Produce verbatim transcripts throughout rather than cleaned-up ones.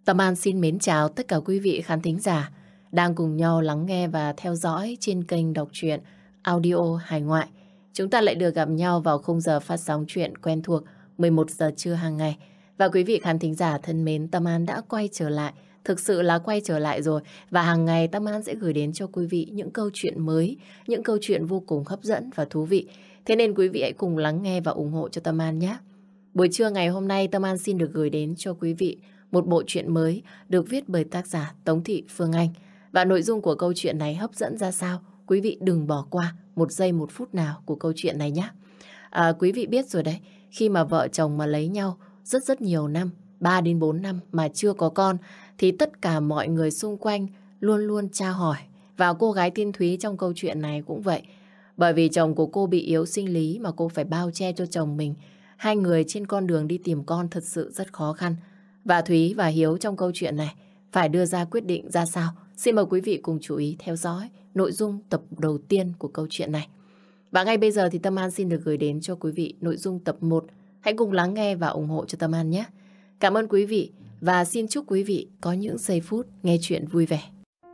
Tâm An xin mến chào tất cả quý vị khán thính giả đang cùng nhau lắng nghe và theo dõi trên kênh đọc truyện audio hải ngoại. Chúng ta lại được gặp nhau vào khung giờ phát sóng truyện quen thuộc mười một giờ trưa hàng ngày. Và quý vị khán thính giả thân mến, Tâm An đã quay trở lại, thực sự là quay trở lại rồi. Và hàng ngày Tâm An sẽ gửi đến cho quý vị những câu chuyện mới, những câu chuyện vô cùng hấp dẫn và thú vị. Thế nên quý vị hãy cùng lắng nghe và ủng hộ cho Tâm An nhé. Buổi trưa ngày hôm nay Tâm An xin được gửi đến cho quý vị một bộ truyện mới được viết bởi tác giả Tống Thị Phương Anh. Và nội dung của câu chuyện này hấp dẫn ra sao? Quý vị đừng bỏ qua một giây một phút nào của câu chuyện này nhé. À, quý vị biết rồi đấy, khi mà vợ chồng mà lấy nhau rất rất nhiều năm, ba đến bốn năm mà chưa có con, thì tất cả mọi người xung quanh luôn luôn tra hỏi. Và cô gái tên Thúy trong câu chuyện này cũng vậy. Bởi vì chồng của cô bị yếu sinh lý mà cô phải bao che cho chồng mình. Hai người trên con đường đi tìm con thật sự rất khó khăn. Và Thúy và Hiếu trong câu chuyện này phải đưa ra quyết định ra sao? Xin mời quý vị cùng chú ý theo dõi nội dung tập đầu tiên của câu chuyện này. Và ngay bây giờ thì Tâm An xin được gửi đến cho quý vị nội dung tập một. Hãy cùng lắng nghe và ủng hộ cho Tâm An nhé. Cảm ơn quý vị và xin chúc quý vị có những giây phút nghe chuyện vui vẻ.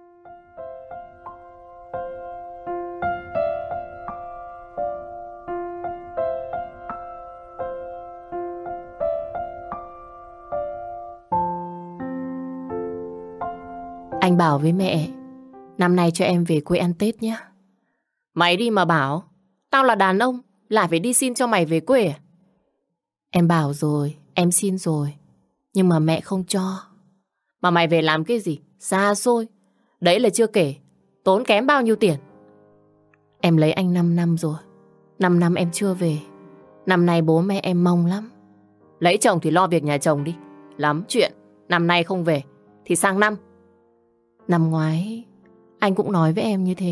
Anh bảo với mẹ, năm nay cho em về quê ăn Tết nhé. Mày đi mà bảo, tao là đàn ông, lại phải đi xin cho mày về quê à? Em bảo rồi, em xin rồi, nhưng mà mẹ không cho. Mà mày về làm cái gì? Xa xôi. Đấy là chưa kể, tốn kém bao nhiêu tiền. Em lấy anh năm năm rồi, năm năm em chưa về. Năm nay bố mẹ em mong lắm. Lấy chồng thì lo việc nhà chồng đi. Lắm chuyện, năm nay không về thì sang năm. Năm ngoái anh cũng nói với em như thế.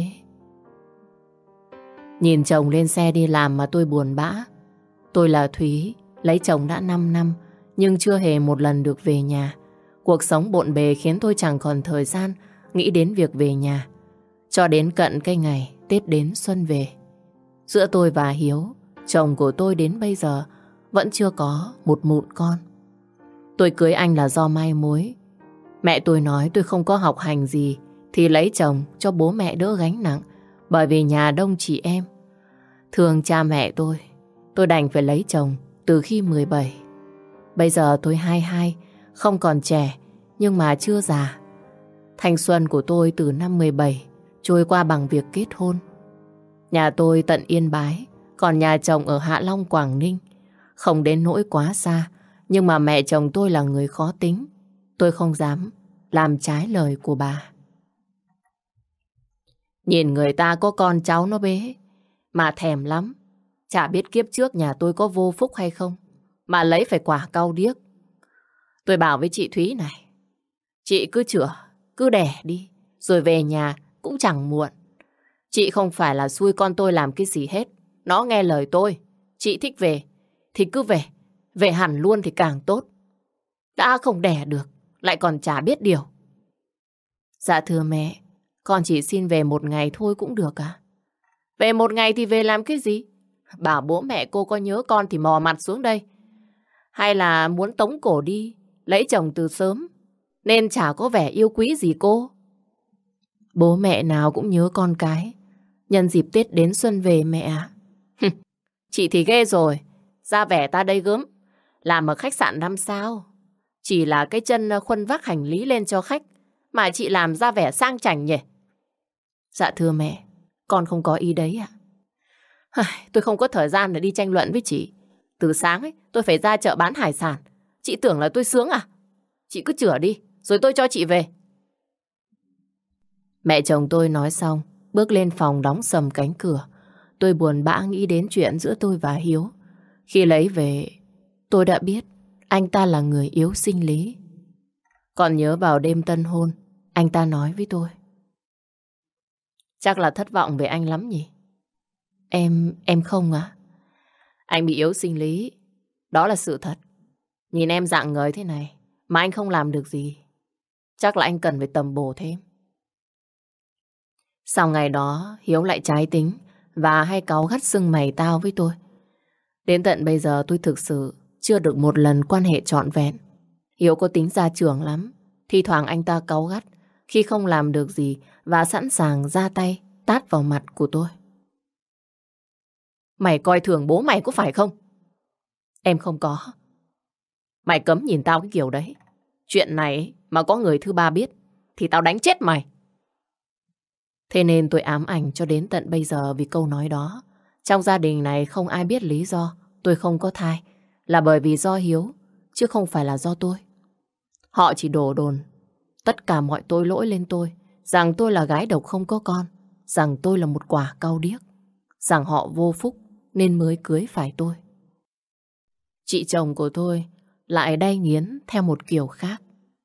Nhìn chồng lên xe đi làm mà tôi buồn bã. Tôi là Thúy, lấy chồng đã năm năm nhưng chưa hề một lần được về nhà. Cuộc sống bộn bề khiến tôi chẳng còn thời gian nghĩ đến việc về nhà. Cho đến cận cái ngày Tết đến xuân về, giữa tôi và Hiếu, chồng của tôi đến bây giờ vẫn chưa có một mụn con. Tôi cưới anh là do mai mối. Mẹ tôi nói tôi không có học hành gì thì lấy chồng cho bố mẹ đỡ gánh nặng, bởi vì nhà đông chị em. Thương cha mẹ tôi, tôi đành phải lấy chồng từ khi mười bảy. Bây giờ tôi hai mươi hai, không còn trẻ nhưng mà chưa già. Thanh xuân của tôi từ năm mười bảy trôi qua bằng việc kết hôn. Nhà tôi tận Yên Bái, còn nhà chồng ở Hạ Long, Quảng Ninh. Không đến nỗi quá xa, nhưng mà mẹ chồng tôi là người khó tính. Tôi không dám làm trái lời của bà. Nhìn người ta có con cháu nó bế mà thèm lắm. Chả biết kiếp trước nhà tôi có vô phúc hay không mà lấy phải quả cau điếc. Tôi bảo với chị Thúy này, chị cứ chữa, cứ đẻ đi, rồi về nhà cũng chẳng muộn. Chị không phải là xui con tôi làm cái gì hết. Nó nghe lời tôi. Chị thích về thì cứ về, về hẳn luôn thì càng tốt. Đã không đẻ được lại còn chả biết điều. Dạ thưa mẹ, con chỉ xin về một ngày thôi cũng được à? Về một ngày thì về làm cái gì? Bảo bố mẹ cô có nhớ con thì mò mặt xuống đây. Hay là muốn tống cổ đi, lấy chồng từ sớm, nên chả có vẻ yêu quý gì cô? Bố mẹ nào cũng nhớ con cái. Nhân dịp Tết đến xuân về mẹ ạ. Chị thì ghê rồi. Ra vẻ ta đây gớm. Làm ở khách sạn năm sao. Chỉ là cái chân khuân vác hành lý lên cho khách mà chị làm ra vẻ sang chảnh nhỉ? Dạ thưa mẹ, con không có ý đấy ạ. Tôi không có thời gian để đi tranh luận với chị. Từ sáng ấy, tôi phải ra chợ bán hải sản. Chị tưởng là tôi sướng à? Chị cứ chữa đi, rồi tôi cho chị về. Mẹ chồng tôi nói xong, bước lên phòng đóng sầm cánh cửa. Tôi buồn bã nghĩ đến chuyện giữa tôi và Hiếu. Khi lấy về, tôi đã biết anh ta là người yếu sinh lý. Còn nhớ vào đêm tân hôn, anh ta nói với tôi, chắc là thất vọng về anh lắm nhỉ? Em, em không ạ. Anh bị yếu sinh lý, đó là sự thật. Nhìn em rạng ngời thế này mà anh không làm được gì. Chắc là anh cần phải tầm bổ thêm. Sau ngày đó, Hiếu lại trái tính và hay cáu gắt sưng mày tao với tôi. Đến tận bây giờ tôi thực sự chưa được một lần quan hệ trọn vẹn. Hiếu có tính gia trưởng lắm, Thi thoảng anh ta cáu gắt khi không làm được gì và sẵn sàng ra tay tát vào mặt của tôi. Mày coi thường bố mày có phải không? Em không có. Mày cấm nhìn tao cái kiểu đấy. Chuyện này mà có người thứ ba biết thì tao đánh chết mày. Thế nên tôi ám ảnh cho đến tận bây giờ vì câu nói đó. Trong gia đình này không ai biết lý do tôi không có thai là bởi vì do Hiếu, chứ không phải là do tôi. Họ chỉ đổ đồn tất cả mọi tội lỗi lên tôi, rằng tôi là gái độc không có con, rằng tôi là một quả cau điếc, rằng họ vô phúc nên mới cưới phải tôi. Chị chồng của tôi lại đay nghiến theo một kiểu khác.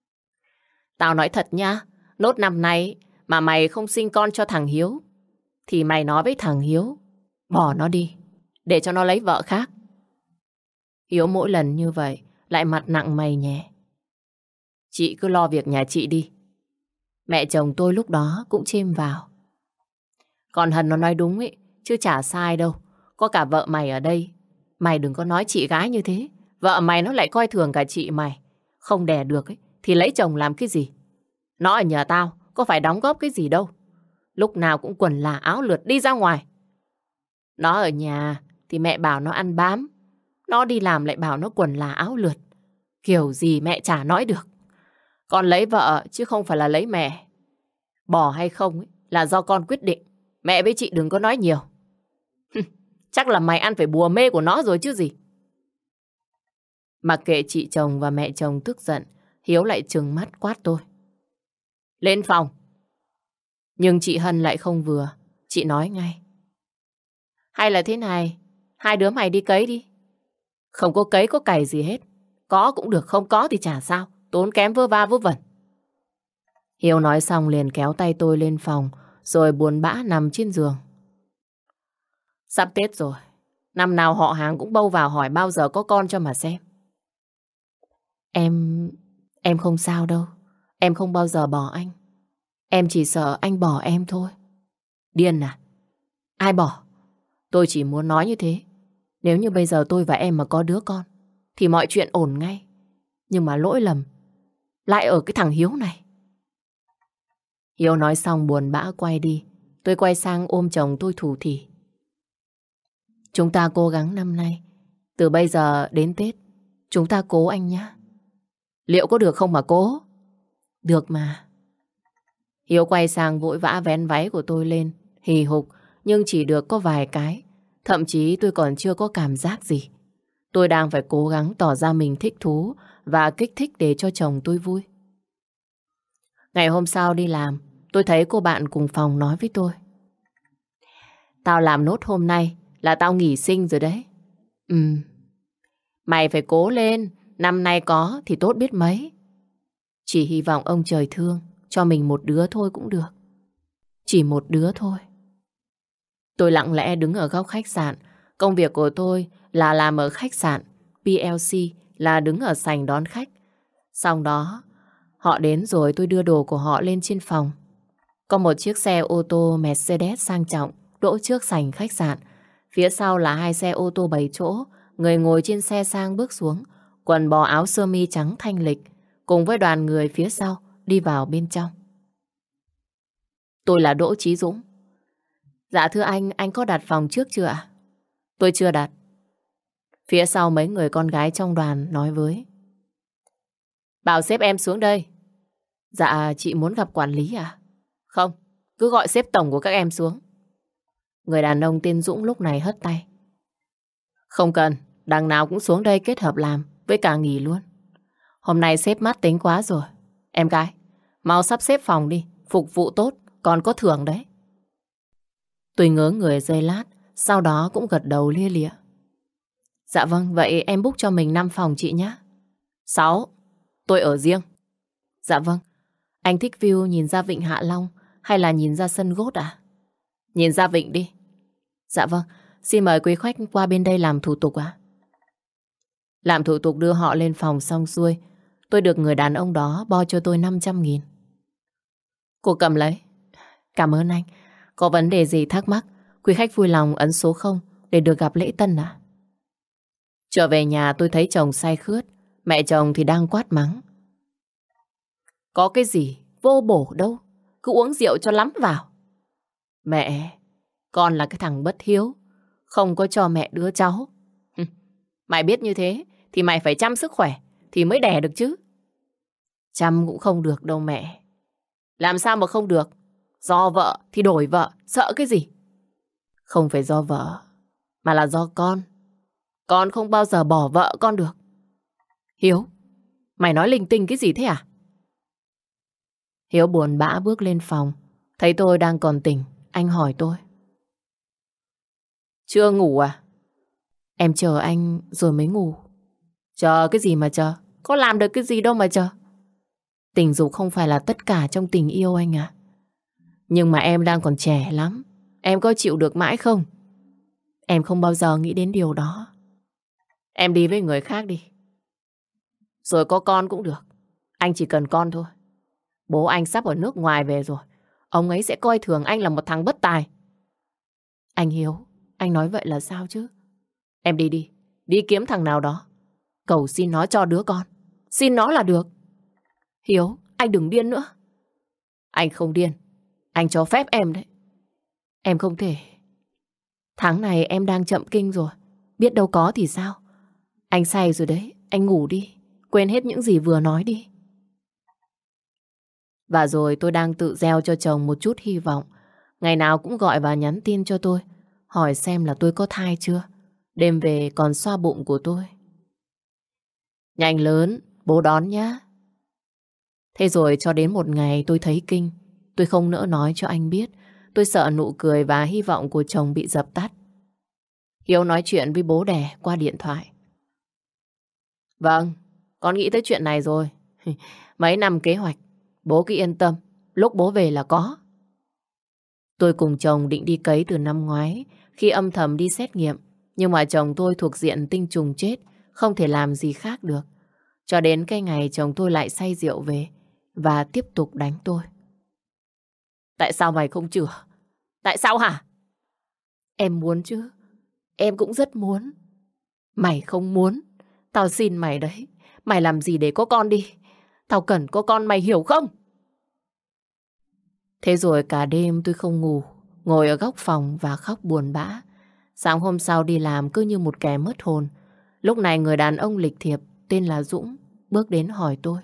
Tao nói thật nhá, nốt năm nay mà mày không sinh con cho thằng Hiếu thì mày nói với thằng Hiếu bỏ nó đi để cho nó lấy vợ khác. Hiếu mỗi lần như vậy lại mặt nặng mày nhẹ. Chị cứ lo việc nhà chị đi. Mẹ chồng tôi lúc đó cũng chêm vào. Còn Hân nó nói đúng ấy, chứ chả sai đâu. Có cả vợ mày ở đây. Mày đừng có nói chị gái như thế. Vợ mày nó lại coi thường cả chị mày. Không đẻ được ấy, thì lấy chồng làm cái gì? Nó ở nhà tao có phải đóng góp cái gì đâu. Lúc nào cũng quần là áo lượt đi ra ngoài. Nó ở nhà thì mẹ bảo nó ăn bám. Nó đi làm lại bảo nó quần là áo lượt. Kiểu gì mẹ chả nói được. Con lấy vợ chứ không phải là lấy mẹ. Bỏ hay không ấy, là do con quyết định. Mẹ với chị đừng có nói nhiều. Chắc là mày ăn phải bùa mê của nó rồi chứ gì. Mặc kệ chị chồng và mẹ chồng tức giận, Hiếu lại trừng mắt quát tôi. Lên phòng. Nhưng chị Hân lại không vừa. Chị nói ngay. Hay là thế này, hai đứa mày đi cấy đi. Không có cấy có cày gì hết. Có cũng được, không có thì chả sao. Tốn kém vơ va vớ vẩn. Hiếu nói xong liền kéo tay tôi lên phòng, rồi buồn bã nằm trên giường. Sắp Tết rồi, năm nào họ hàng cũng bâu vào hỏi bao giờ có con cho mà xem. Em... em không sao đâu. Em không bao giờ bỏ anh. Em chỉ sợ anh bỏ em thôi. Điên à? Ai bỏ? Tôi chỉ muốn nói như thế. Nếu như bây giờ tôi và em mà có đứa con thì mọi chuyện ổn ngay. Nhưng mà lỗi lầm lại ở cái thằng Hiếu này. Hiếu nói xong buồn bã quay đi. Tôi quay sang ôm chồng tôi thủ thỉ. Chúng ta cố gắng năm nay. Từ bây giờ đến Tết chúng ta cố anh nhé. Liệu có được không mà cố? Được mà. Hiếu quay sang vội vã vén váy của tôi lên, hì hục, nhưng chỉ được có vài cái. Thậm chí tôi còn chưa có cảm giác gì. Tôi đang phải cố gắng tỏ ra mình thích thú và kích thích để cho chồng tôi vui. Ngày hôm sau đi làm, tôi thấy cô bạn cùng phòng nói với tôi. Tao làm nốt hôm nay là tao nghỉ sinh rồi đấy. Ừ. Mày phải cố lên, năm nay có thì tốt biết mấy. Chỉ hy vọng ông trời thương cho mình một đứa thôi cũng được. Chỉ một đứa thôi. Tôi lặng lẽ đứng ở góc khách sạn. Công việc của tôi là làm ở khách sạn. pê lờ xê là đứng ở sảnh đón khách. Sau đó, họ đến rồi tôi đưa đồ của họ lên trên phòng. Có một chiếc xe ô tô Mercedes sang trọng đỗ trước sảnh khách sạn. Phía sau là hai xe ô tô bảy chỗ. Người ngồi trên xe sang bước xuống, quần bò áo sơ mi trắng thanh lịch, cùng với đoàn người phía sau đi vào bên trong. Tôi là Đỗ Chí Dũng. Dạ thưa anh, anh có đặt phòng trước chưa ạ? Tôi chưa đặt. Phía sau mấy người con gái trong đoàn nói với. Bảo sếp em xuống đây. Dạ chị muốn gặp quản lý à? Không, cứ gọi sếp tổng của các em xuống. Người đàn ông tên Dũng lúc này hất tay. Không cần, đằng nào cũng xuống đây kết hợp làm với cả nghỉ luôn. Hôm nay sếp mát tính quá rồi. Em gái, mau sắp xếp phòng đi, phục vụ tốt, còn có thưởng đấy. Tôi ngớ người giây lát, sau đó cũng gật đầu lia lịa. Dạ vâng, vậy em book cho mình năm phòng chị nhé. Sáu, tôi ở riêng. Dạ vâng, anh thích view nhìn ra vịnh Hạ Long hay là nhìn ra sân golf à? Nhìn ra vịnh đi. Dạ vâng, xin mời quý khách qua bên đây làm thủ tục ạ. Làm thủ tục đưa họ lên phòng xong xuôi, tôi được người đàn ông đó bo cho tôi năm trăm nghìn. Cô cầm lấy. Cảm ơn anh. Có vấn đề gì thắc mắc, quý khách vui lòng ấn số không để được gặp lễ tân ạ. Trở về nhà tôi thấy chồng say khướt, mẹ chồng thì đang quát mắng. Có cái gì vô bổ đâu. Cứ uống rượu cho lắm vào. Mẹ, con là cái thằng bất hiếu. Không có cho mẹ đứa cháu. Mày biết như thế thì mày phải chăm sức khỏe thì mới đẻ được chứ. Chăm cũng không được đâu mẹ. Làm sao mà không được? Do vợ thì đổi vợ. Sợ cái gì? Không phải do vợ, mà là do con. Con không bao giờ bỏ vợ con được. Hiếu, mày nói linh tinh cái gì thế à? Hiếu buồn bã bước lên phòng. Thấy tôi đang còn tỉnh, anh hỏi tôi. Chưa ngủ à? Em chờ anh rồi mới ngủ. Chờ cái gì mà chờ? Có làm được cái gì đâu mà chờ. Tình dục không phải là tất cả trong tình yêu anh ạ. Nhưng mà em đang còn trẻ lắm. Em có chịu được mãi không? Em không bao giờ nghĩ đến điều đó. Em đi với người khác đi. Rồi có con cũng được. Anh chỉ cần con thôi. Bố anh sắp ở nước ngoài về rồi. Ông ấy sẽ coi thường anh là một thằng bất tài. Anh Hiếu, anh nói vậy là sao chứ? Em đi đi. Đi kiếm thằng nào đó. Cầu xin nó cho đứa con. Xin nó là được. Hiếu, anh đừng điên nữa. Anh không điên. Anh cho phép em đấy. Em không thể. Tháng này em đang chậm kinh rồi. Biết đâu có thì sao. Anh say rồi đấy. Anh ngủ đi. Quên hết những gì vừa nói đi. Và rồi tôi đang tự gieo cho chồng một chút hy vọng. Ngày nào cũng gọi và nhắn tin cho tôi. Hỏi xem là tôi có thai chưa. Đêm về còn xoa bụng của tôi. Nhanh lớn, bố đón nhá. Thế rồi cho đến một ngày tôi thấy kinh. Tôi không nỡ nói cho anh biết. Tôi sợ nụ cười và hy vọng của chồng bị dập tắt. Hiếu nói chuyện với bố đẻ qua điện thoại. Vâng, con nghĩ tới chuyện này rồi. Mấy năm kế hoạch, bố cứ yên tâm. Lúc bố về là có. Tôi cùng chồng định đi cấy từ năm ngoái. Khi âm thầm đi xét nghiệm. Nhưng mà chồng tôi thuộc diện tinh trùng chết. Không thể làm gì khác được. Cho đến cái ngày chồng tôi lại say rượu về. Và tiếp tục đánh tôi. Tại sao mày không chữa? Tại sao hả? Em muốn chứ. Em cũng rất muốn. Mày không muốn. Tao xin mày đấy. Mày làm gì để có con đi. Tao cần có con, mày hiểu không? Thế rồi cả đêm tôi không ngủ. Ngồi ở góc phòng và khóc buồn bã. Sáng hôm sau đi làm cứ như một kẻ mất hồn. Lúc này người đàn ông lịch thiệp tên là Dũng bước đến hỏi tôi.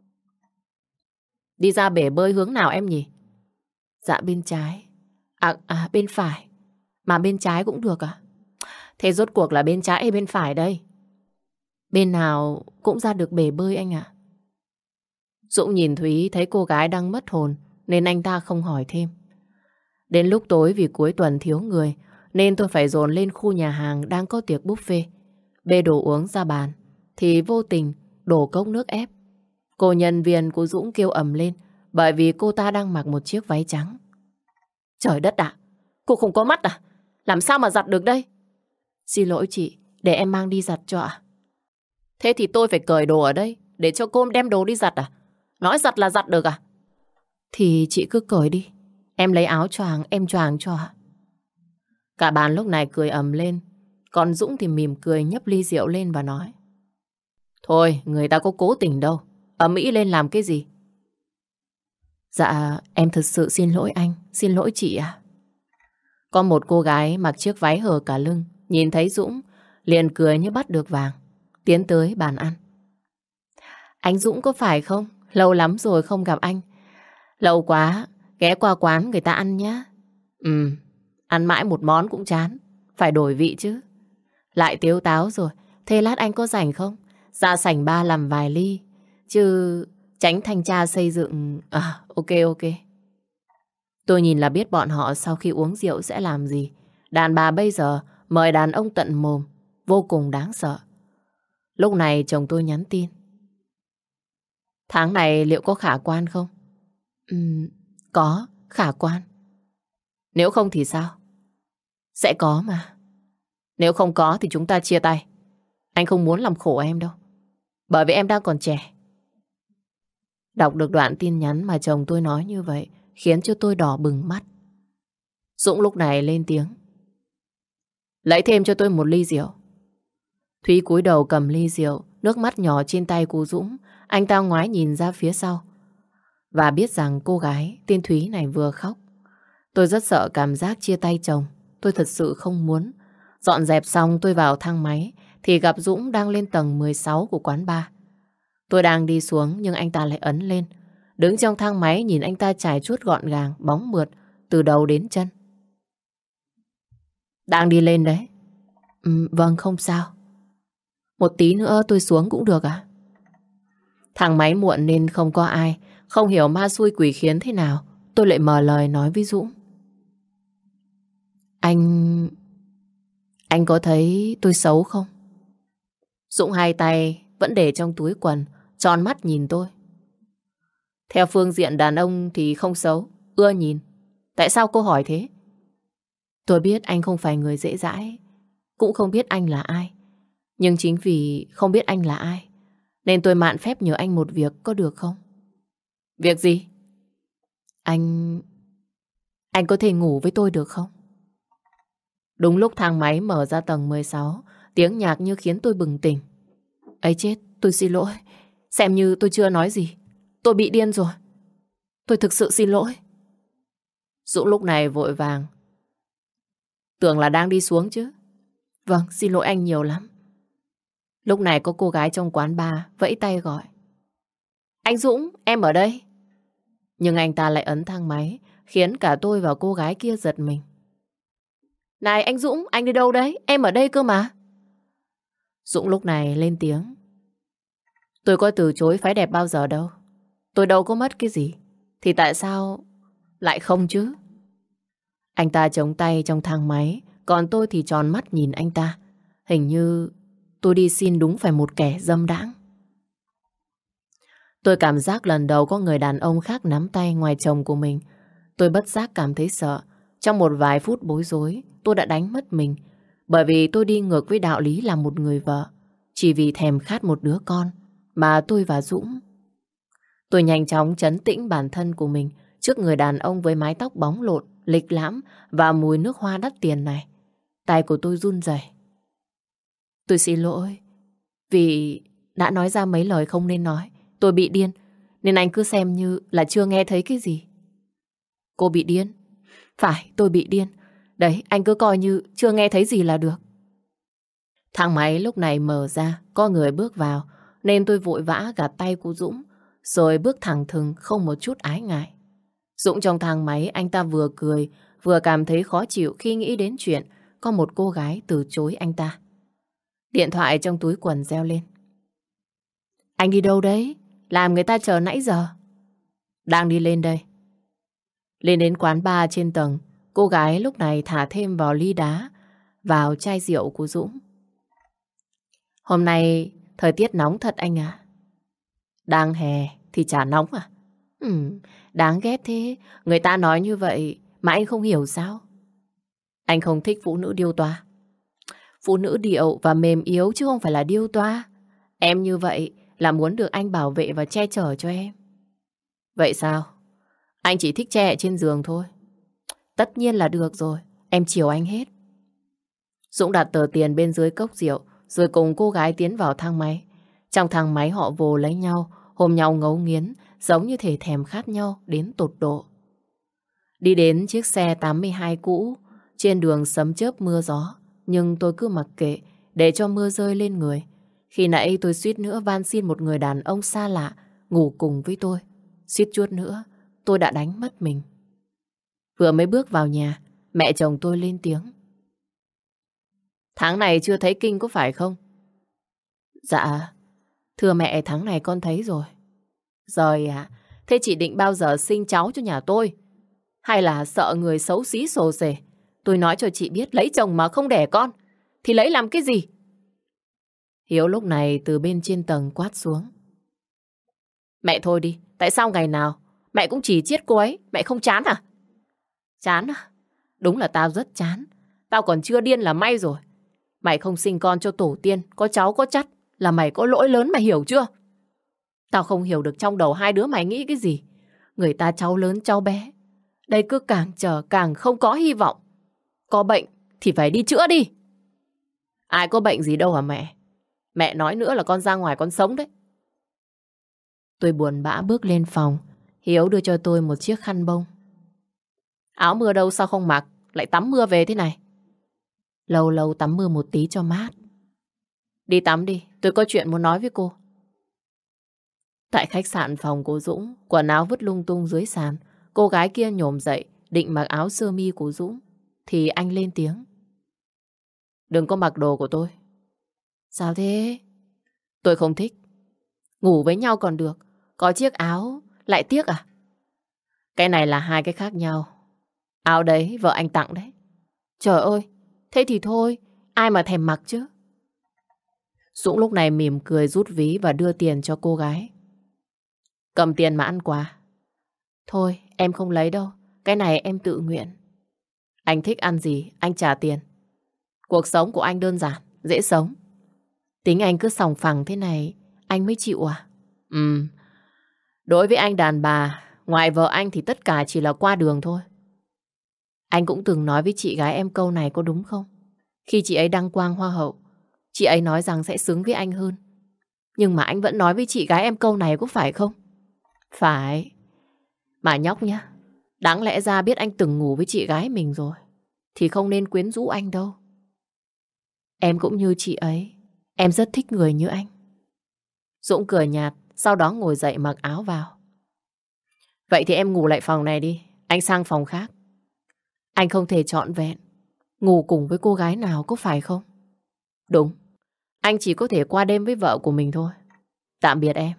Đi ra bể bơi hướng nào em nhỉ? Dạ bên trái. À, à bên phải. Mà bên trái cũng được à? Thế rốt cuộc là bên trái hay bên phải đây? Bên nào cũng ra được bể bơi anh ạ. Dũng nhìn Thúy thấy cô gái đang mất hồn nên anh ta không hỏi thêm. Đến lúc tối vì cuối tuần thiếu người nên tôi phải dồn lên khu nhà hàng đang có tiệc buffet. Bê đồ uống ra bàn thì vô tình đổ cốc nước ép. Cô nhân viên của Dũng kêu ầm lên bởi vì cô ta đang mặc một chiếc váy trắng. Trời đất ạ! Cô không có mắt à? Làm sao mà giặt được đây? Xin lỗi chị, để em mang đi giặt cho ạ. Thế thì tôi phải cởi đồ ở đây để cho cô đem đồ đi giặt à? Nói giặt là giặt được à? Thì chị cứ cởi đi. Em lấy áo choàng, em choàng cho ạ. Cả bàn lúc này cười ầm lên. Còn Dũng thì mỉm cười nhấp ly rượu lên và nói. Thôi, người ta có cố tình đâu. Ầm ĩ lên làm cái gì? Dạ, em thật sự xin lỗi anh. Xin lỗi chị ạ. Có một cô gái mặc chiếc váy hở cả lưng, nhìn thấy Dũng liền cười như bắt được vàng, tiến tới bàn ăn. Anh Dũng có phải không? Lâu lắm rồi không gặp anh. Lâu quá, ghé qua quán người ta ăn nhá. Ừ, ăn mãi một món cũng chán, phải đổi vị chứ. Lại tếu táo rồi. Thế lát anh có rảnh không? Ra sảnh ba làm vài ly. Chứ tránh thanh tra xây dựng. À, ok ok. Tôi nhìn là biết bọn họ sau khi uống rượu sẽ làm gì. Đàn bà bây giờ mời đàn ông tận mồm, vô cùng đáng sợ. Lúc này chồng tôi nhắn tin. Tháng này liệu có khả quan không? Ừm, có, khả quan. Nếu không thì sao? Sẽ có mà. Nếu không có thì chúng ta chia tay. Anh không muốn làm khổ em đâu. Bởi vì em đang còn trẻ. Đọc được đoạn tin nhắn mà chồng tôi nói như vậy khiến cho tôi đỏ bừng mắt. Dũng lúc này lên tiếng. Lấy thêm cho tôi một ly rượu. Thúy cúi đầu cầm ly rượu, nước mắt nhỏ trên tay của Dũng. Anh ta ngoái nhìn ra phía sau. và biết rằng cô gái tên Thúy này vừa khóc. Tôi rất sợ cảm giác chia tay chồng. Tôi thật sự không muốn. Dọn dẹp xong tôi vào thang máy thì gặp Dũng đang lên tầng mười sáu của quán bar. Tôi đang đi xuống nhưng anh ta lại ấn lên. Đứng trong thang máy nhìn anh ta trải chuốt gọn gàng, bóng mượt từ đầu đến chân. Đang đi lên đấy. Ừ, vâng, không sao. Một tí nữa tôi xuống cũng được à? Thang máy muộn nên không có ai. Không hiểu ma xui quỷ khiến thế nào, tôi lại mở lời nói với Dũng. Anh... Anh có thấy tôi xấu không? Dũng hai tay vẫn để trong túi quần, tròn mắt nhìn tôi. Theo phương diện đàn ông thì không xấu, ưa nhìn. Tại sao cô hỏi thế? Tôi biết anh không phải người dễ dãi, cũng không biết anh là ai. Nhưng chính vì không biết anh là ai nên tôi mạn phép nhờ anh một việc, có được không? Việc gì? Anh... Anh có thể ngủ với tôi được không? Đúng lúc thang máy mở ra tầng mười sáu, tiếng nhạc như khiến tôi bừng tỉnh. Ấy chết, tôi xin lỗi. Xem như tôi chưa nói gì. Tôi bị điên rồi. Tôi thực sự xin lỗi. Dũng lúc này vội vàng. Tưởng là đang đi xuống chứ. Vâng, xin lỗi anh nhiều lắm. Lúc này có cô gái trong quán bar vẫy tay gọi. Anh Dũng, em ở đây. Nhưng anh ta lại ấn thang máy, khiến cả tôi và cô gái kia giật mình. Này anh Dũng, anh đi đâu đấy? Em ở đây cơ mà. Dũng lúc này lên tiếng. Tôi có từ chối phái đẹp bao giờ đâu. Tôi đâu có mất cái gì. Thì tại sao lại không chứ? Anh ta chống tay trong thang máy, còn tôi thì tròn mắt nhìn anh ta. Hình như tôi đi xin đúng phải một kẻ dâm đãng. Tôi cảm giác lần đầu có người đàn ông khác nắm tay ngoài chồng của mình. Tôi bất giác cảm thấy sợ. Trong một vài phút bối rối, tôi đã đánh mất mình. Bởi vì tôi đi ngược với đạo lý là một người vợ. Chỉ vì thèm khát một đứa con mà tôi và Dũng. Tôi nhanh chóng trấn tĩnh bản thân của mình trước người đàn ông với mái tóc bóng lộn, lịch lãm và mùi nước hoa đắt tiền này. Tay của tôi run rẩy. Tôi xin lỗi vì đã nói ra mấy lời không nên nói. Tôi bị điên nên anh cứ xem như là chưa nghe thấy cái gì. Cô bị điên? Phải, tôi bị điên. Đấy, anh cứ coi như chưa nghe thấy gì là được. Thang máy lúc này mở ra, có người bước vào nên tôi vội vã gạt tay của Dũng rồi bước thẳng thừng không một chút ái ngại. Dũng trong thang máy anh ta vừa cười vừa cảm thấy khó chịu khi nghĩ đến chuyện có một cô gái từ chối anh ta. Điện thoại trong túi quần reo lên. Anh đi đâu đấy? Làm người ta chờ nãy giờ. Đang đi lên đây. Lên đến quán bar trên tầng, cô gái lúc này thả thêm vào ly đá vào chai rượu của Dũng. Hôm nay thời tiết nóng thật anh à? Đang hè thì chả nóng à? Ừ, đáng ghét thế. Người ta nói như vậy mà anh không hiểu sao? Anh không thích phụ nữ điêu toa. Phụ nữ điệu và mềm yếu chứ không phải là điêu toa. Em như vậy là muốn được anh bảo vệ và che chở cho em. Vậy sao? Anh chỉ thích che ở trên giường thôi. Tất nhiên là được rồi. Em chiều anh hết. Dũng đặt tờ tiền bên dưới cốc rượu rồi cùng cô gái tiến vào thang máy. Trong thang máy họ vồ lấy nhau, hôn nhau ngấu nghiến, giống như thể thèm khát nhau đến tột độ. Đi đến chiếc xe tám mươi hai cũ, trên đường sấm chớp mưa gió, nhưng tôi cứ mặc kệ để cho mưa rơi lên người. Khi nãy tôi suýt nữa van xin một người đàn ông xa lạ ngủ cùng với tôi. Suýt chút nữa tôi đã đánh mất mình. Vừa mới bước vào nhà, mẹ chồng tôi lên tiếng. Tháng này chưa thấy kinh có phải không? Dạ, thưa mẹ, tháng này con thấy rồi. Rồi à, thế chị định bao giờ sinh cháu cho nhà tôi? Hay là sợ người xấu xí xồ xề? Tôi nói cho chị biết, lấy chồng mà không đẻ con thì lấy làm cái gì? Hiếu lúc này từ bên trên tầng quát xuống. Mẹ thôi đi, tại sao ngày nào mẹ cũng chỉ chiết cô ấy, mẹ không chán à? Chán à? Đúng là tao rất chán. Tao còn chưa điên là may rồi. Mày không sinh con cho tổ tiên, có cháu có chắt là mày có lỗi lớn, mày hiểu chưa? Tao không hiểu được trong đầu hai đứa mày nghĩ cái gì. Người ta cháu lớn cháu bé, đây cứ càng chờ càng không có hy vọng. Có bệnh thì phải đi chữa đi. Ai có bệnh gì đâu hả mẹ? Mẹ nói nữa là con ra ngoài con sống đấy. Tôi buồn bã bước lên phòng. Hiếu đưa cho tôi một chiếc khăn bông. Áo mưa đâu sao không mặc, lại tắm mưa về thế này? Lâu lâu tắm mưa một tí cho mát. Đi tắm đi, tôi có chuyện muốn nói với cô. Tại khách sạn phòng của Dũng, quần áo vứt lung tung dưới sàn. Cô gái kia nhổm dậy, định mặc áo sơ mi của Dũng. Thì anh lên tiếng. Đừng có mặc đồ của tôi. Sao thế? Tôi không thích. Ngủ với nhau còn được, có chiếc áo lại tiếc à? Cái này là hai cái khác nhau. Áo đấy vợ anh tặng đấy. Trời ơi, thế thì thôi, ai mà thèm mặc chứ. Dũng lúc này mỉm cười rút ví và đưa tiền cho cô gái. Cầm tiền mà ăn quà. Thôi, em không lấy đâu, cái này em tự nguyện. Anh thích ăn gì, anh trả tiền. Cuộc sống của anh đơn giản, dễ sống. Tính anh cứ sòng phẳng thế này, anh mới chịu à? Ừm, đối với anh đàn bà, ngoài vợ anh thì tất cả chỉ là qua đường thôi. Anh cũng từng nói với chị gái em câu này có đúng không? Khi chị ấy đăng quang hoa hậu, chị ấy nói rằng sẽ xứng với anh hơn. Nhưng mà anh vẫn nói với chị gái em câu này có phải không? Phải. Mà nhóc nhá, đáng lẽ ra biết anh từng ngủ với chị gái mình rồi thì không nên quyến rũ anh đâu. Em cũng như chị ấy, em rất thích người như anh. Dũng cười nhạt, sau đó ngồi dậy mặc áo vào. Vậy thì em ngủ lại phòng này đi, anh sang phòng khác. Anh không thể trọn vẹn ngủ cùng với cô gái nào có phải không? Đúng, anh chỉ có thể qua đêm với vợ của mình thôi. Tạm biệt em.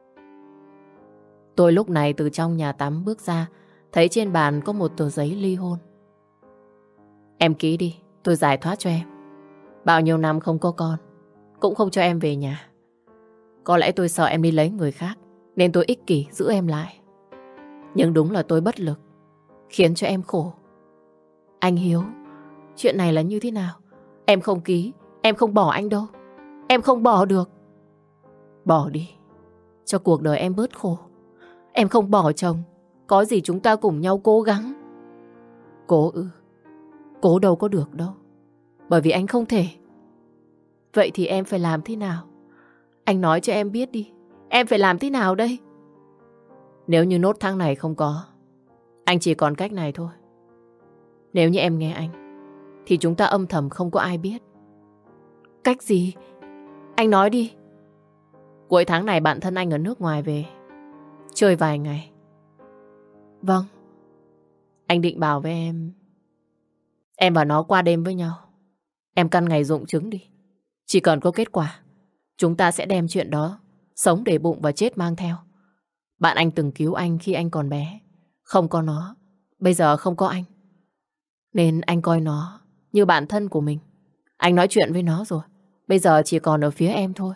Tôi lúc này từ trong nhà tắm bước ra, thấy trên bàn có một tờ giấy ly hôn. Em ký đi, tôi giải thoát cho em. Bao nhiêu năm không có con, cũng không cho em về nhà. Có lẽ tôi sợ em đi lấy người khác, nên tôi ích kỷ giữ em lại. Nhưng đúng là tôi bất lực, khiến cho em khổ. Anh Hiếu, chuyện này là như thế nào? Em không ký, em không bỏ anh đâu. Em không bỏ được. Bỏ đi, cho cuộc đời em bớt khổ. Em không bỏ chồng, có gì chúng ta cùng nhau cố gắng. Cố ư? Cố đâu có được đâu, bởi vì anh không thể. Vậy thì em phải làm thế nào? Anh nói cho em biết đi, em phải làm thế nào đây? Nếu như nốt tháng này không có, anh chỉ còn cách này thôi. Nếu như em nghe anh, thì chúng ta âm thầm không có ai biết. Cách gì? Anh nói đi. Cuối tháng này bạn thân anh ở nước ngoài về, chơi vài ngày. Vâng. Anh định bảo với em, em và nó qua đêm với nhau. Em căn ngày dụng chứng đi. Chỉ cần có kết quả, chúng ta sẽ đem chuyện đó sống để bụng và chết mang theo. Bạn anh từng cứu anh khi anh còn bé. Không có nó, bây giờ không có anh, nên anh coi nó như bạn thân của mình. Anh nói chuyện với nó rồi, bây giờ chỉ còn ở phía em thôi.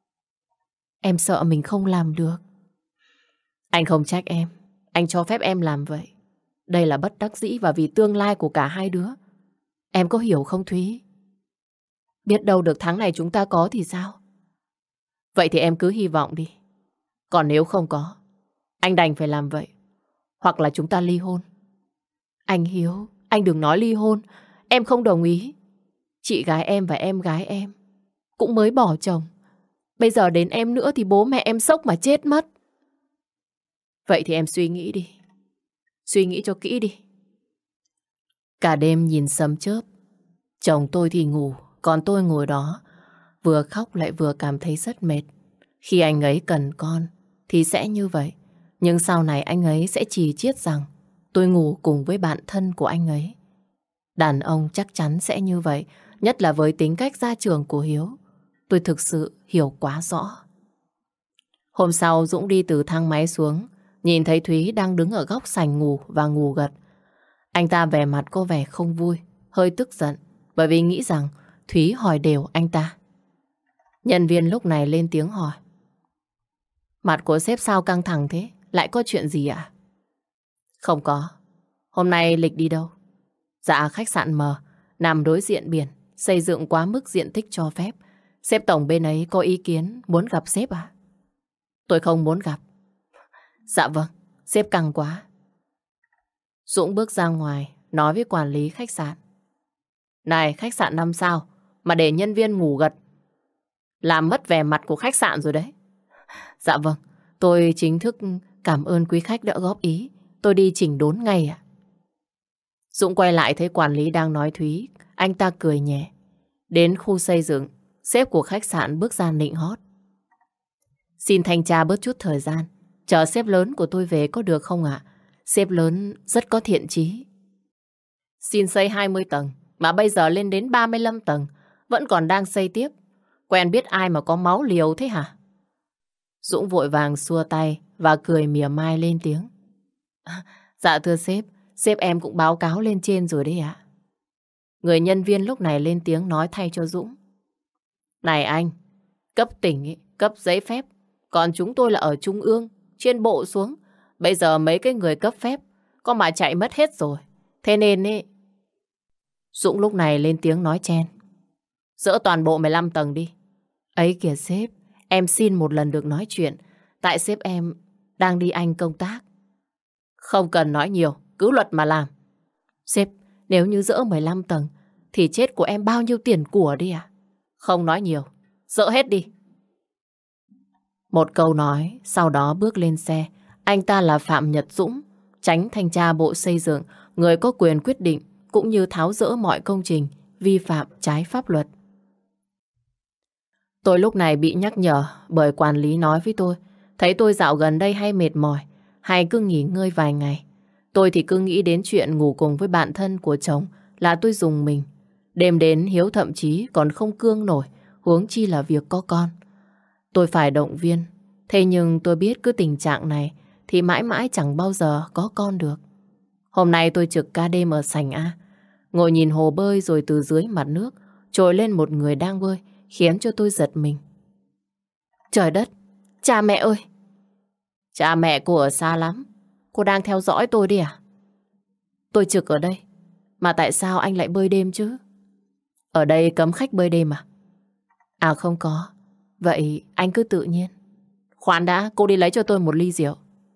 Em sợ mình không làm được. Anh không trách em, anh cho phép em làm vậy. Đây là bất đắc dĩ và vì tương lai của cả hai đứa. Em có hiểu không Thúy? Biết đâu được tháng này chúng ta có thì sao? Vậy thì em cứ hy vọng đi. Còn nếu không có, anh đành phải làm vậy. Hoặc là chúng ta ly hôn. Anh Hiếu, anh đừng nói ly hôn. Em không đồng ý. Chị gái em và em gái em cũng mới bỏ chồng. Bây giờ đến em nữa thì bố mẹ em sốc mà chết mất. Vậy thì em suy nghĩ đi. Suy nghĩ cho kỹ đi. Cả đêm nhìn sấm chớp. Chồng tôi thì ngủ, còn tôi ngồi đó, vừa khóc lại vừa cảm thấy rất mệt. Khi anh ấy cần con thì sẽ như vậy. Nhưng sau này anh ấy sẽ chỉ chiết rằng tôi ngủ cùng với bạn thân của anh ấy. Đàn ông chắc chắn sẽ như vậy, nhất là với tính cách gia trưởng của Hiếu. Tôi thực sự hiểu quá rõ. Hôm sau Dũng đi từ thang máy xuống, nhìn thấy Thúy đang đứng ở góc sảnh ngủ và ngủ gật. Anh ta vẻ mặt có vẻ không vui, hơi tức giận, bởi vì nghĩ rằng Thúy hỏi đều anh ta. Nhân viên lúc này lên tiếng hỏi. Mặt của sếp sao căng thẳng thế? Lại có chuyện gì ạ? Không có. Hôm nay Lịch đi đâu? Dạ khách sạn M, nằm đối diện biển, xây dựng quá mức diện tích cho phép. Sếp tổng bên ấy có ý kiến muốn gặp sếp à? Tôi không muốn gặp. Dạ vâng, sếp căng quá. Dũng bước ra ngoài, nói với quản lý khách sạn. Này, khách sạn năm sao mà để nhân viên ngủ gật, làm mất vẻ mặt của khách sạn rồi đấy. Dạ vâng, tôi chính thức Cảm ơn quý khách đã góp ý. Tôi đi chỉnh đốn ngay ạ. Dũng quay lại thấy quản lý đang nói Thúy. Anh ta cười nhẹ. Đến khu xây dựng, sếp của khách sạn bước ra nịnh hót. Xin thanh tra bớt chút thời gian. Chờ sếp lớn của tôi về có được không ạ? Sếp lớn rất có thiện chí. Xin xây hai mươi tầng, mà bây giờ lên đến ba mươi lăm tầng, vẫn còn đang xây tiếp. Quen biết ai mà có máu liều thế hả? Dũng vội vàng xua tay và cười mỉa mai lên tiếng. À, dạ thưa sếp, sếp em cũng báo cáo lên trên rồi đấy ạ. Người nhân viên lúc này lên tiếng nói thay cho Dũng. Này anh, cấp tỉnh ấy, cấp giấy phép, còn chúng tôi là ở trung ương, trên bộ xuống. Bây giờ mấy cái người cấp phép có mà chạy mất hết rồi. Thế nên ấy... Dũng lúc này lên tiếng nói chen. Dỡ toàn bộ mười lăm tầng đi. Ấy kìa sếp, em xin một lần được nói chuyện. Tại sếp em đang đi Anh công tác. Không cần nói nhiều, cứ luật mà làm. Sếp, nếu như dỡ mười lăm tầng thì chết của em bao nhiêu tiền của đi à? Không nói nhiều, dỡ hết đi. Một câu nói, sau đó bước lên xe. Anh ta là Phạm Nhật Dũng, chánh thanh tra Bộ Xây dựng, người có quyền quyết định cũng như tháo dỡ mọi công trình vi phạm trái pháp luật. Tôi lúc này bị nhắc nhở bởi quản lý nói với tôi, thấy tôi dạo gần đây hay mệt mỏi, hay cứ nghỉ ngơi vài ngày. Tôi thì cứ nghĩ đến chuyện ngủ cùng với bạn thân của chồng là tôi dùng mình. Đêm đến Hiếu thậm chí còn không cương nổi, huống chi là việc có con. Tôi phải động viên, thế nhưng tôi biết cứ tình trạng này thì mãi mãi chẳng bao giờ có con được. Hôm nay tôi trực ca đêm ở sảnh A, ngồi nhìn hồ bơi rồi từ dưới mặt nước trồi lên một người đang bơi, khiến cho tôi giật mình. Trời đất, cha mẹ ơi! Cha mẹ cô ở xa lắm, cô đang theo dõi tôi đi à? Tôi trực ở đây, mà tại sao anh lại bơi đêm chứ? Ở đây cấm khách bơi đêm à? À không có, vậy anh cứ tự nhiên. Khoan đã, cô đi lấy cho tôi một ly rượu.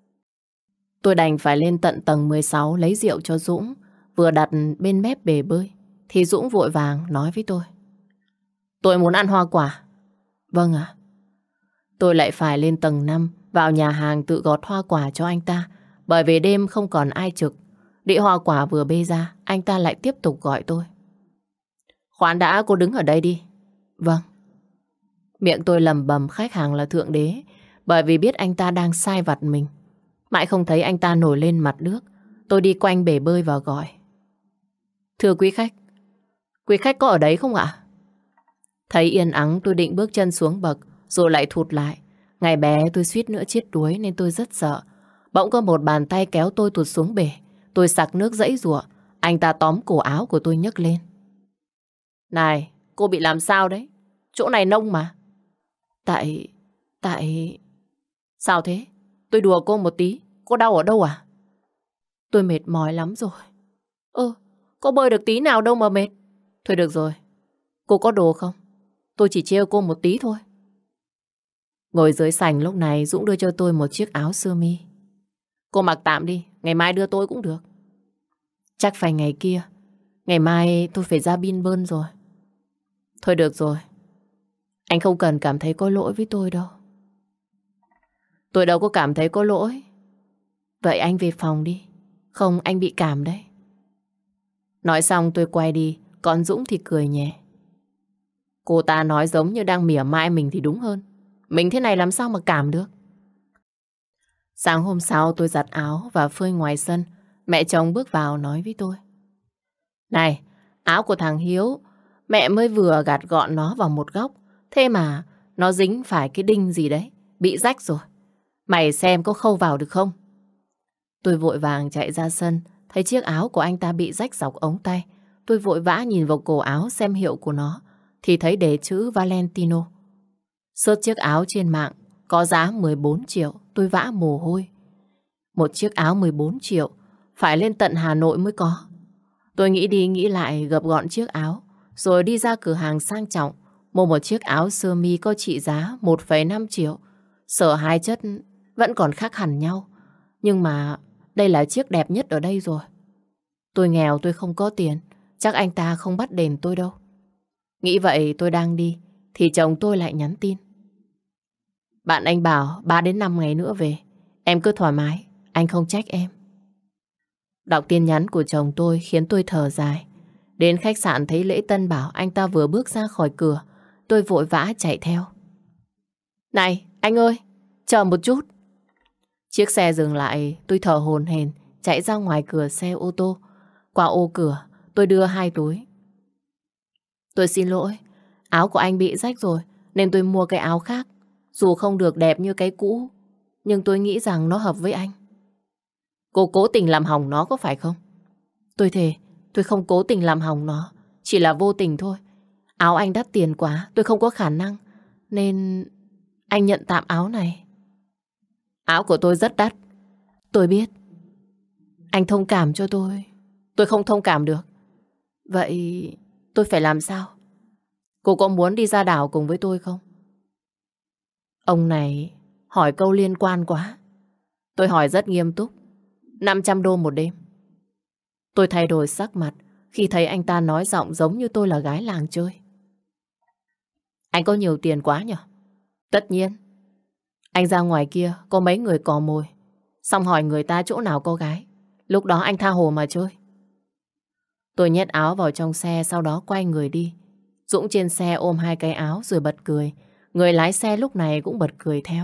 Tôi đành phải lên tận tầng mười sáu lấy rượu cho Dũng, vừa đặt bên mép bể bơi, thì Dũng vội vàng nói với tôi. Tôi muốn ăn hoa quả. Vâng ạ. Tôi lại phải lên tầng năm, vào nhà hàng tự gọt hoa quả cho anh ta, bởi vì đêm không còn ai trực. Đĩa hoa quả vừa bê ra, anh ta lại tiếp tục gọi tôi. Khoan đã, cô đứng ở đây đi. Vâng. Miệng tôi lầm bầm khách hàng là thượng đế, bởi vì biết anh ta đang sai vặt mình. Mãi không thấy anh ta nổi lên mặt nước, tôi đi quanh bể bơi và gọi. Thưa quý khách, quý khách có ở đấy không ạ? Thấy yên ắng tôi định bước chân xuống bậc, rồi lại thụt lại. Ngày bé tôi suýt nữa chết đuối nên tôi rất sợ. Bỗng có một bàn tay kéo tôi tụt xuống bể. Tôi sặc nước giãy giụa. Anh ta tóm cổ áo của tôi nhấc lên. Này, cô bị làm sao đấy? Chỗ này nông mà. Tại... tại... Sao thế? Tôi đùa cô một tí. Cô đau ở đâu à? Tôi mệt mỏi lắm rồi. Ơ, cô bơi được tí nào đâu mà mệt. Thôi được rồi. Cô có đồ không? Tôi chỉ trêu cô một tí thôi. Ngồi dưới sảnh lúc này Dũng đưa cho tôi một chiếc áo sơ mi. Cô mặc tạm đi, ngày mai đưa tôi cũng được. Chắc phải ngày kia. Ngày mai tôi phải ra Vinpearl rồi. Thôi được rồi. Anh không cần cảm thấy có lỗi với tôi đâu. Tôi đâu có cảm thấy có lỗi. Vậy anh về phòng đi. Không anh bị cảm đấy. Nói xong tôi quay đi. Còn Dũng thì cười nhẹ. Cô ta nói giống như đang mỉa mai mình thì đúng hơn. Mình thế này làm sao mà cảm được. Sáng hôm sau tôi giặt áo và phơi ngoài sân. Mẹ chồng bước vào nói với tôi. Này, áo của thằng Hiếu, mẹ mới vừa gạt gọn nó vào một góc. Thế mà nó dính phải cái đinh gì đấy, bị rách rồi. Mày xem có khâu vào được không? Tôi vội vàng chạy ra sân, thấy chiếc áo của anh ta bị rách dọc ống tay. Tôi vội vã nhìn vào cổ áo xem hiệu của nó, thì thấy đề chữ Valentino. Search chiếc áo trên mạng, có giá mười bốn triệu, tôi vã mồ hôi. Một chiếc áo mười bốn triệu, phải lên tận Hà Nội mới có. Tôi nghĩ đi nghĩ lại gập gọn chiếc áo, rồi đi ra cửa hàng sang trọng, mua một chiếc áo sơ mi có trị giá một phẩy năm triệu. Sợ hai chất vẫn còn khác hẳn nhau, nhưng mà đây là chiếc đẹp nhất ở đây rồi. Tôi nghèo, tôi không có tiền, chắc anh ta không bắt đền tôi đâu. Nghĩ vậy tôi đang đi, thì chồng tôi lại nhắn tin. Bạn anh bảo ba đến năm ngày nữa về. Em cứ thoải mái, anh không trách em. Đọc tin nhắn của chồng tôi khiến tôi thở dài. Đến khách sạn thấy lễ tân bảo anh ta vừa bước ra khỏi cửa. Tôi vội vã chạy theo. Này, anh ơi, chờ một chút. Chiếc xe dừng lại, tôi thở hổn hển chạy ra ngoài cửa xe ô tô. Qua ô cửa, tôi đưa hai túi. Tôi xin lỗi, áo của anh bị rách rồi, nên tôi mua cái áo khác. Dù không được đẹp như cái cũ, nhưng tôi nghĩ rằng nó hợp với anh. Cô cố tình làm hỏng nó có phải không? Tôi thề, tôi không cố tình làm hỏng nó, chỉ là vô tình thôi. Áo anh đắt tiền quá, tôi không có khả năng, nên anh nhận tạm áo này. Áo của tôi rất đắt. Tôi biết. Anh thông cảm cho tôi. Tôi không thông cảm được. Vậy tôi phải làm sao? Cô có muốn đi ra đảo cùng với tôi không? Ông này hỏi câu liên quan quá. Tôi hỏi rất nghiêm túc. năm trăm đô một đêm. Tôi thay đổi sắc mặt khi thấy anh ta nói giọng giống như tôi là gái làng chơi. Anh có nhiều tiền quá nhỉ? Tất nhiên. Anh ra ngoài kia có mấy người cò mồi, xong hỏi người ta chỗ nào có gái. Lúc đó anh tha hồ mà chơi. Tôi nhét áo vào trong xe, sau đó quay người đi. Dũng trên xe ôm hai cái áo rồi bật cười. Người lái xe lúc này cũng bật cười theo.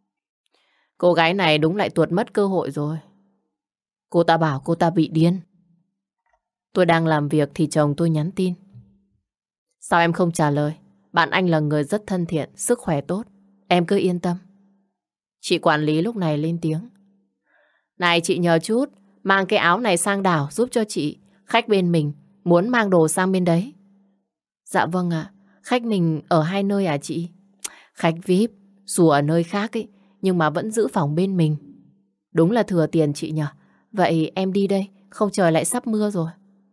Cô gái này đúng lại tuột mất cơ hội rồi. Cô ta bảo cô ta bị điên. Tôi đang làm việc thì chồng tôi nhắn tin. Sao em không trả lời? Bạn anh là người rất thân thiện, sức khỏe tốt. Em cứ yên tâm. Chị quản lý lúc này lên tiếng. Này chị nhờ chút, mang cái áo này sang đảo giúp cho chị. Khách bên mình muốn mang đồ sang bên đấy. Dạ vâng ạ. Khách mình ở hai nơi à chị? Khách vi ai pi, dù ở nơi khác ấy, nhưng mà vẫn giữ phòng bên mình. Đúng là thừa tiền chị nhờ. Vậy em đi đây, không trời lại sắp mưa rồi.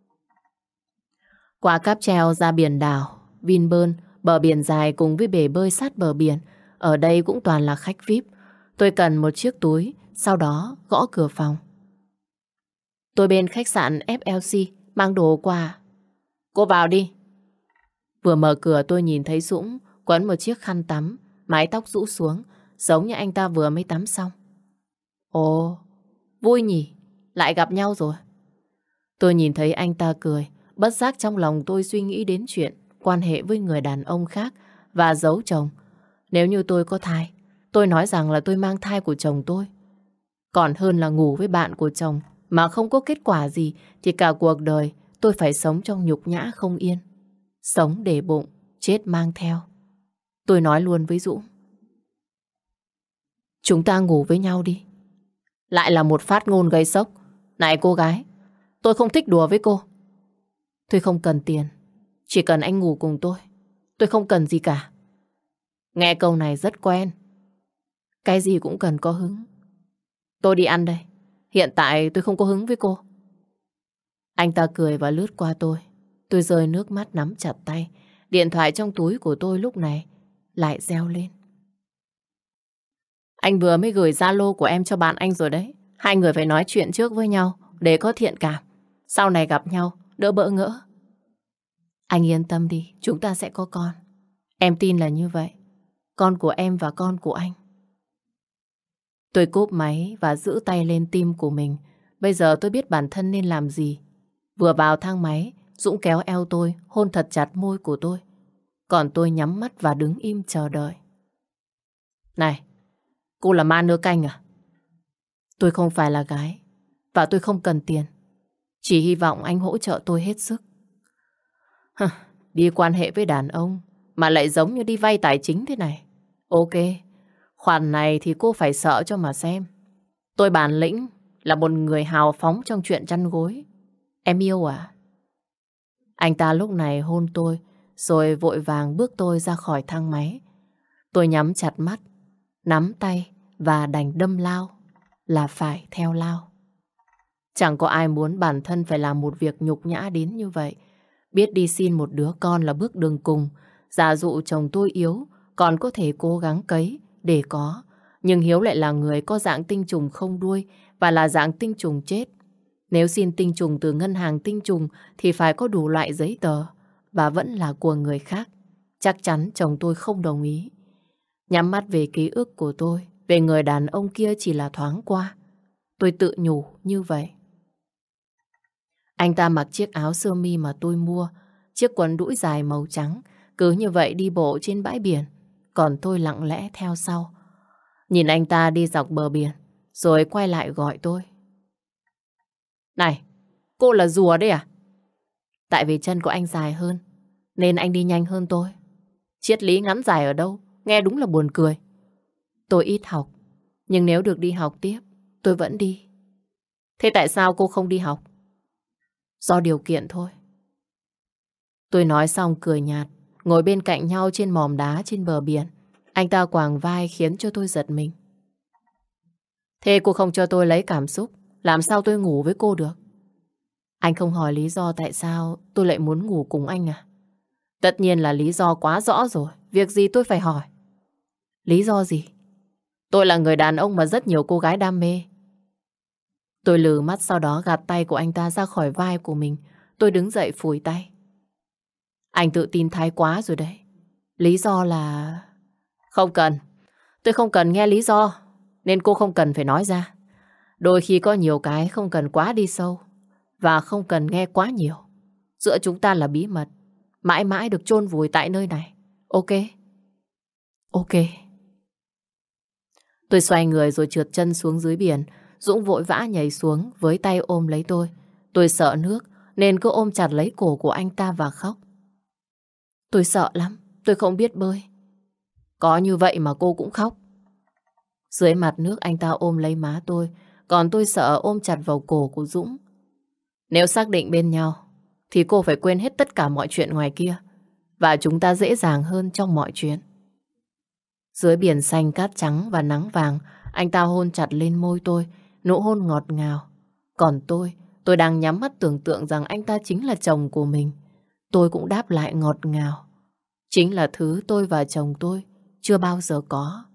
Qua cáp treo ra biển đảo Vinpearl, bờ biển dài cùng với bể bơi sát bờ biển. Ở đây cũng toàn là khách vi ai pi. Tôi cần một chiếc túi, sau đó gõ cửa phòng. Tôi bên khách sạn ép lờ xê, mang đồ qua. Cô vào đi. Vừa mở cửa tôi nhìn thấy Dũng quấn một chiếc khăn tắm, mái tóc rũ xuống, giống như anh ta vừa mới tắm xong. Ồ, vui nhỉ, lại gặp nhau rồi. Tôi nhìn thấy anh ta cười, bất giác trong lòng tôi suy nghĩ đến chuyện quan hệ với người đàn ông khác và giấu chồng. Nếu như tôi có thai, tôi nói rằng là tôi mang thai của chồng tôi. Còn hơn là ngủ với bạn của chồng mà không có kết quả gì thì cả cuộc đời tôi phải sống trong nhục nhã không yên. Sống để bụng, chết mang theo. Tôi nói luôn với Dũng. Chúng ta ngủ với nhau đi. Lại là một phát ngôn gây sốc. Này cô gái, tôi không thích đùa với cô. Tôi không cần tiền, chỉ cần anh ngủ cùng tôi. Tôi không cần gì cả. Nghe câu này rất quen. Cái gì cũng cần có hứng. Tôi đi ăn đây. Hiện tại tôi không có hứng với cô. Anh ta cười và lướt qua tôi. Tôi rơi nước mắt nắm chặt tay. Điện thoại trong túi của tôi lúc này lại reo lên. Anh vừa mới gửi Zalo của em cho bạn anh rồi đấy. Hai người phải nói chuyện trước với nhau để có thiện cảm. Sau này gặp nhau đỡ bỡ ngỡ. Anh yên tâm đi, chúng ta sẽ có con. Em tin là như vậy. Con của em và con của anh. Tôi cúp máy và giữ tay lên tim của mình. Bây giờ tôi biết bản thân nên làm gì. Vừa vào thang máy, Dũng kéo eo tôi, hôn thật chặt môi của tôi. Còn tôi nhắm mắt và đứng im chờ đợi. Này, cô là ma nơ canh à? Tôi không phải là gái, và tôi không cần tiền. Chỉ hy vọng anh hỗ trợ tôi hết sức. Hừ, đi quan hệ với đàn ông mà lại giống như đi vay tài chính thế này. Ok, khoản này thì cô phải sợ cho mà xem. Tôi bản lĩnh là một người hào phóng trong chuyện chăn gối. Em yêu à? Anh ta lúc này hôn tôi, rồi vội vàng bước tôi ra khỏi thang máy. Tôi nhắm chặt mắt, nắm tay và đành đâm lao, là phải theo lao. Chẳng có ai muốn bản thân phải làm một việc nhục nhã đến như vậy. Biết đi xin một đứa con là bước đường cùng. Giả dụ chồng tôi yếu, còn có thể cố gắng cấy để có. Nhưng Hiếu lại là người có dạng tinh trùng không đuôi và là dạng tinh trùng chết. Nếu xin tinh trùng từ ngân hàng tinh trùng thì phải có đủ loại giấy tờ và vẫn là của người khác. Chắc chắn chồng tôi không đồng ý. Nhắm mắt về ký ức của tôi, về người đàn ông kia chỉ là thoáng qua. Tôi tự nhủ như vậy. Anh ta mặc chiếc áo sơ mi mà tôi mua, chiếc quần đũi dài màu trắng, cứ như vậy đi bộ trên bãi biển, còn tôi lặng lẽ theo sau. Nhìn anh ta đi dọc bờ biển, rồi quay lại gọi tôi. Này, cô là rùa đấy à? Tại vì chân của anh dài hơn, nên anh đi nhanh hơn tôi. Triết lý ngắn dài ở đâu, nghe đúng là buồn cười. Tôi ít học, nhưng nếu được đi học tiếp, tôi vẫn đi. Thế tại sao cô không đi học? Do điều kiện thôi. Tôi nói xong cười nhạt, ngồi bên cạnh nhau trên mỏm đá trên bờ biển. Anh ta quàng vai khiến cho tôi giật mình. Thế cô không cho tôi lấy cảm xúc, làm sao tôi ngủ với cô được? Anh không hỏi lý do tại sao tôi lại muốn ngủ cùng anh à? Tất nhiên là lý do quá rõ rồi, việc gì tôi phải hỏi. Lý do gì? Tôi là người đàn ông mà rất nhiều cô gái đam mê. Tôi lừ mắt, sau đó gạt tay của anh ta ra khỏi vai của mình. Tôi đứng dậy phủi tay. Anh tự tin thái quá rồi đấy. Lý do là... Không cần. Tôi không cần nghe lý do, nên cô không cần phải nói ra. Đôi khi có nhiều cái không cần quá đi sâu, và không cần nghe quá nhiều. Giữa chúng ta là bí mật, mãi mãi được chôn vùi tại nơi này. Ok? Ok. Tôi xoay người rồi trượt chân xuống dưới biển. Dũng vội vã nhảy xuống với tay ôm lấy tôi. Tôi sợ nước nên cứ ôm chặt lấy cổ của anh ta và khóc. Tôi sợ lắm, tôi không biết bơi. Có như vậy mà cô cũng khóc. Dưới mặt nước anh ta ôm lấy má tôi, còn tôi sợ ôm chặt vào cổ của Dũng. Nếu xác định bên nhau thì cô phải quên hết tất cả mọi chuyện ngoài kia, và chúng ta dễ dàng hơn trong mọi chuyện. Dưới biển xanh cát trắng và nắng vàng, anh ta hôn chặt lên môi tôi, nụ hôn ngọt ngào. Còn tôi, tôi đang nhắm mắt tưởng tượng rằng anh ta chính là chồng của mình. Tôi cũng đáp lại ngọt ngào. Chính là thứ tôi và chồng tôi chưa bao giờ có.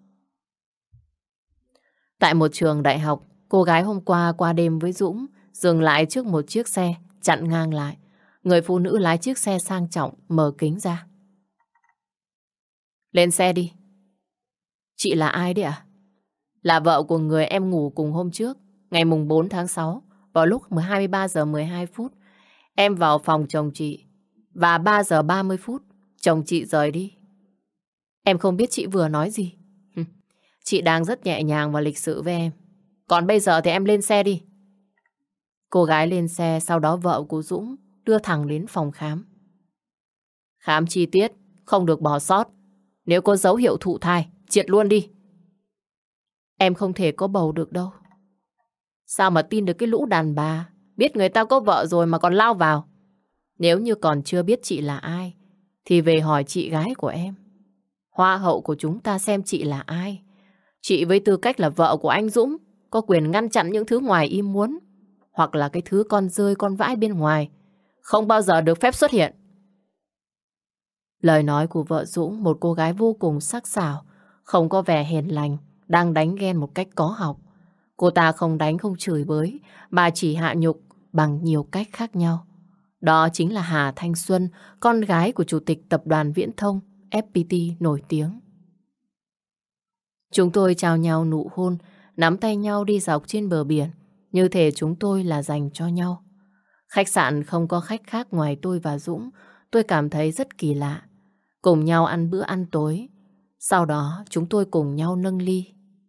Tại một trường đại học, cô gái hôm qua qua đêm với Dũng dừng lại trước một chiếc xe, chặn ngang lại. Người phụ nữ lái chiếc xe sang trọng mở kính ra. Lên xe đi. Chị là ai đấy ạ? Là vợ của người em ngủ cùng hôm trước, ngày mùng bốn tháng sáu, vào lúc hai mươi ba giờ mười hai phút. Em vào phòng chồng chị, và ba giờ ba mươi phút, chồng chị rời đi. Em không biết chị vừa nói gì. Chị đang rất nhẹ nhàng và lịch sự với em. Còn bây giờ thì em lên xe đi. Cô gái lên xe, sau đó vợ của Dũng đưa thẳng đến phòng khám. Khám chi tiết, không được bỏ sót. Nếu có dấu hiệu thụ thai, triệt luôn đi. Em không thể có bầu được đâu. Sao mà tin được cái lũ đàn bà biết người ta có vợ rồi mà còn lao vào? Nếu như còn chưa biết chị là ai, thì về hỏi chị gái của em, hoa hậu của chúng ta, xem chị là ai. Chị với tư cách là vợ của anh Dũng có quyền ngăn chặn những thứ ngoài ý muốn, hoặc là cái thứ con rơi con vãi bên ngoài không bao giờ được phép xuất hiện. Lời nói của vợ Dũng, một cô gái vô cùng sắc sảo, không có vẻ hiền lành, đang đánh ghen một cách có học. Cô ta không đánh không chửi bới, mà chỉ hạ nhục bằng nhiều cách khác nhau. Đó chính là Hà Thanh Xuân, con gái của chủ tịch tập đoàn viễn thông ép pê tê nổi tiếng. Chúng tôi chào nhau nụ hôn, nắm tay nhau đi dọc trên bờ biển, như thể chúng tôi là dành cho nhau. Khách sạn không có khách khác ngoài tôi và Dũng, tôi cảm thấy rất kỳ lạ. Cùng nhau ăn bữa ăn tối, sau đó chúng tôi cùng nhau nâng ly.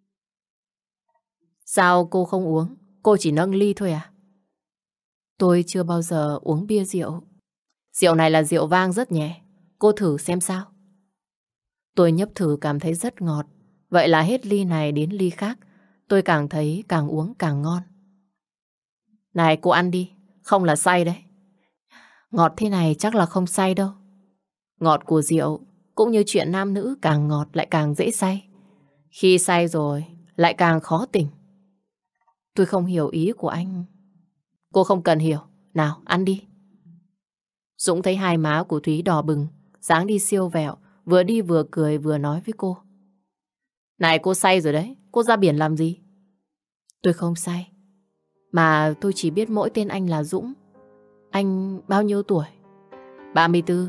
Sao cô không uống? Cô chỉ nâng ly thôi à? Tôi chưa bao giờ uống bia rượu. Rượu này là rượu vang rất nhẹ, cô thử xem sao. Tôi nhấp thử cảm thấy rất ngọt. Vậy là hết ly này đến ly khác, tôi càng thấy càng uống càng ngon. Này cô ăn đi, không là say đấy. Ngọt thế này chắc là không say đâu. Ngọt của rượu cũng như chuyện nam nữ, càng ngọt lại càng dễ say. Khi say rồi lại càng khó tỉnh. Tôi không hiểu ý của anh. Cô không cần hiểu. Nào ăn đi. Dũng thấy hai má của Thúy đỏ bừng, dáng đi siêu vẹo, vừa đi vừa cười vừa nói với cô. Này cô say rồi đấy, cô ra biển làm gì? Tôi không say, mà tôi chỉ biết mỗi tên anh là Dũng. Anh bao nhiêu tuổi? ba mươi tư.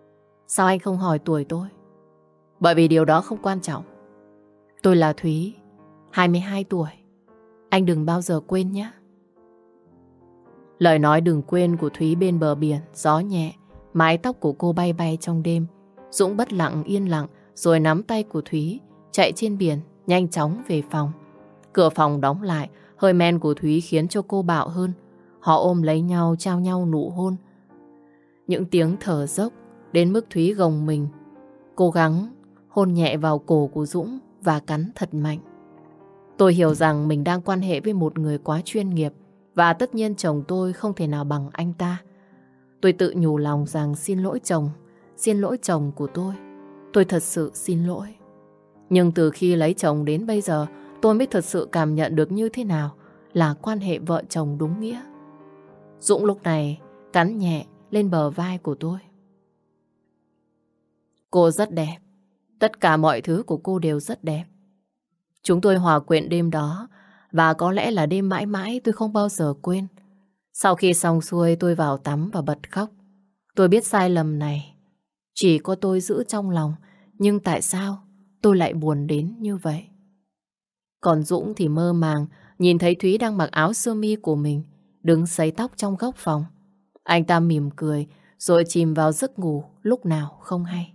Sao anh không hỏi tuổi tôi? Bởi vì điều đó không quan trọng. Tôi là Thúy, hai mươi hai tuổi. Anh đừng bao giờ quên nhé. Lời nói đừng quên của Thúy bên bờ biển, gió nhẹ, mái tóc của cô bay bay trong đêm. Dũng bất lặng yên lặng rồi nắm tay của Thúy, chạy trên biển, nhanh chóng về phòng. Cửa phòng đóng lại, hơi men của Thúy khiến cho cô bạo hơn. Họ ôm lấy nhau, trao nhau nụ hôn. Những tiếng thở dốc đến mức Thúy gồng mình, cố gắng hôn nhẹ vào cổ của Dũng và cắn thật mạnh. Tôi hiểu rằng mình đang quan hệ với một người quá chuyên nghiệp và tất nhiên chồng tôi không thể nào bằng anh ta. Tôi tự nhủ lòng rằng xin lỗi chồng, xin lỗi chồng của tôi. Tôi thật sự xin lỗi. Nhưng từ khi lấy chồng đến bây giờ, tôi mới thật sự cảm nhận được như thế nào là quan hệ vợ chồng đúng nghĩa. Dũng lúc này cắn nhẹ lên bờ vai của tôi. Cô rất đẹp. Tất cả mọi thứ của cô đều rất đẹp. Chúng tôi hòa quyện đêm đó và có lẽ là đêm mãi mãi tôi không bao giờ quên. Sau khi xong xuôi tôi vào tắm và bật khóc. Tôi biết sai lầm này chỉ có tôi giữ trong lòng, nhưng tại sao tôi lại buồn đến như vậy? Còn Dũng thì mơ màng nhìn thấy Thúy đang mặc áo sơ mi của mình, đứng sấy tóc trong góc phòng. Anh ta mỉm cười rồi chìm vào giấc ngủ lúc nào không hay.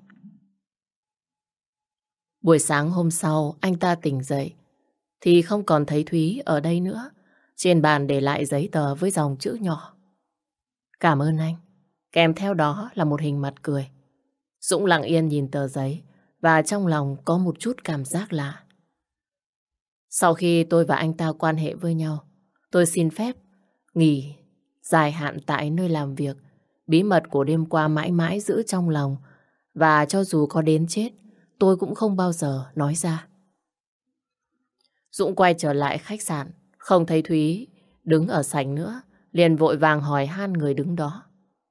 Buổi sáng hôm sau anh ta tỉnh dậy thì không còn thấy Thúy ở đây nữa. Trên bàn để lại giấy tờ với dòng chữ nhỏ: cảm ơn anh. Kèm theo đó là một hình mặt cười. Dũng lặng yên nhìn tờ giấy và trong lòng có một chút cảm giác lạ. Sau khi tôi và anh ta quan hệ với nhau, tôi xin phép nghỉ dài hạn tại nơi làm việc. Bí mật của đêm qua mãi mãi giữ trong lòng, và cho dù có đến chết tôi cũng không bao giờ nói ra. Dũng quay trở lại khách sạn, không thấy Thúy đứng ở sảnh nữa, liền vội vàng hỏi han người đứng đó: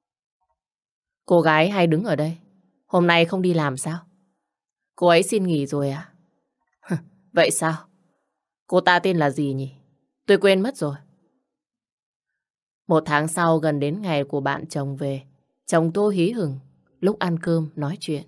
cô gái hay đứng ở đây, hôm nay không đi làm sao? Cô ấy xin nghỉ rồi à? Vậy sao? Cô ta tên là gì nhỉ? Tôi quên mất rồi. Một tháng sau, gần đến ngày của bạn chồng về, chồng tôi hí hửng lúc ăn cơm nói chuyện: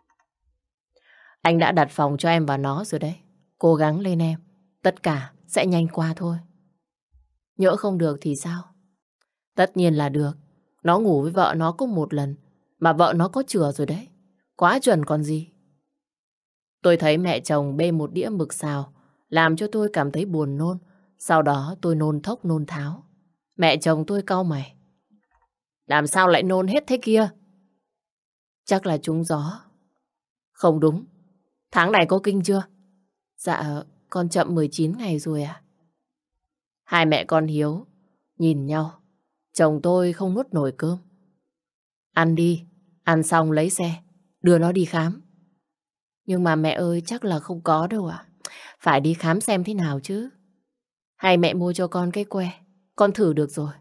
anh đã đặt phòng cho em và nó rồi đấy. Cố gắng lên em, tất cả sẽ nhanh qua thôi. Nhỡ không được thì sao? Tất nhiên là được. Nó ngủ với vợ nó có một lần mà vợ nó có chừa rồi đấy. Quá chuẩn còn gì. Tôi thấy mẹ chồng bê một đĩa mực xào, làm cho tôi cảm thấy buồn nôn. Sau đó tôi nôn thốc nôn tháo. Mẹ chồng tôi cau mày: làm sao lại nôn hết thế kia? Chắc là trúng gió. Không đúng. Tháng này có kinh chưa? Dạ, con chậm mười chín ngày rồi à? Hai mẹ con Hiếu nhìn nhau. Chồng tôi không nuốt nổi cơm. Ăn đi, ăn xong lấy xe, đưa nó đi khám. Nhưng mà mẹ ơi, chắc là không có đâu ạ. Phải đi khám xem thế nào chứ. Hay mẹ mua cho con cái que, con thử được rồi.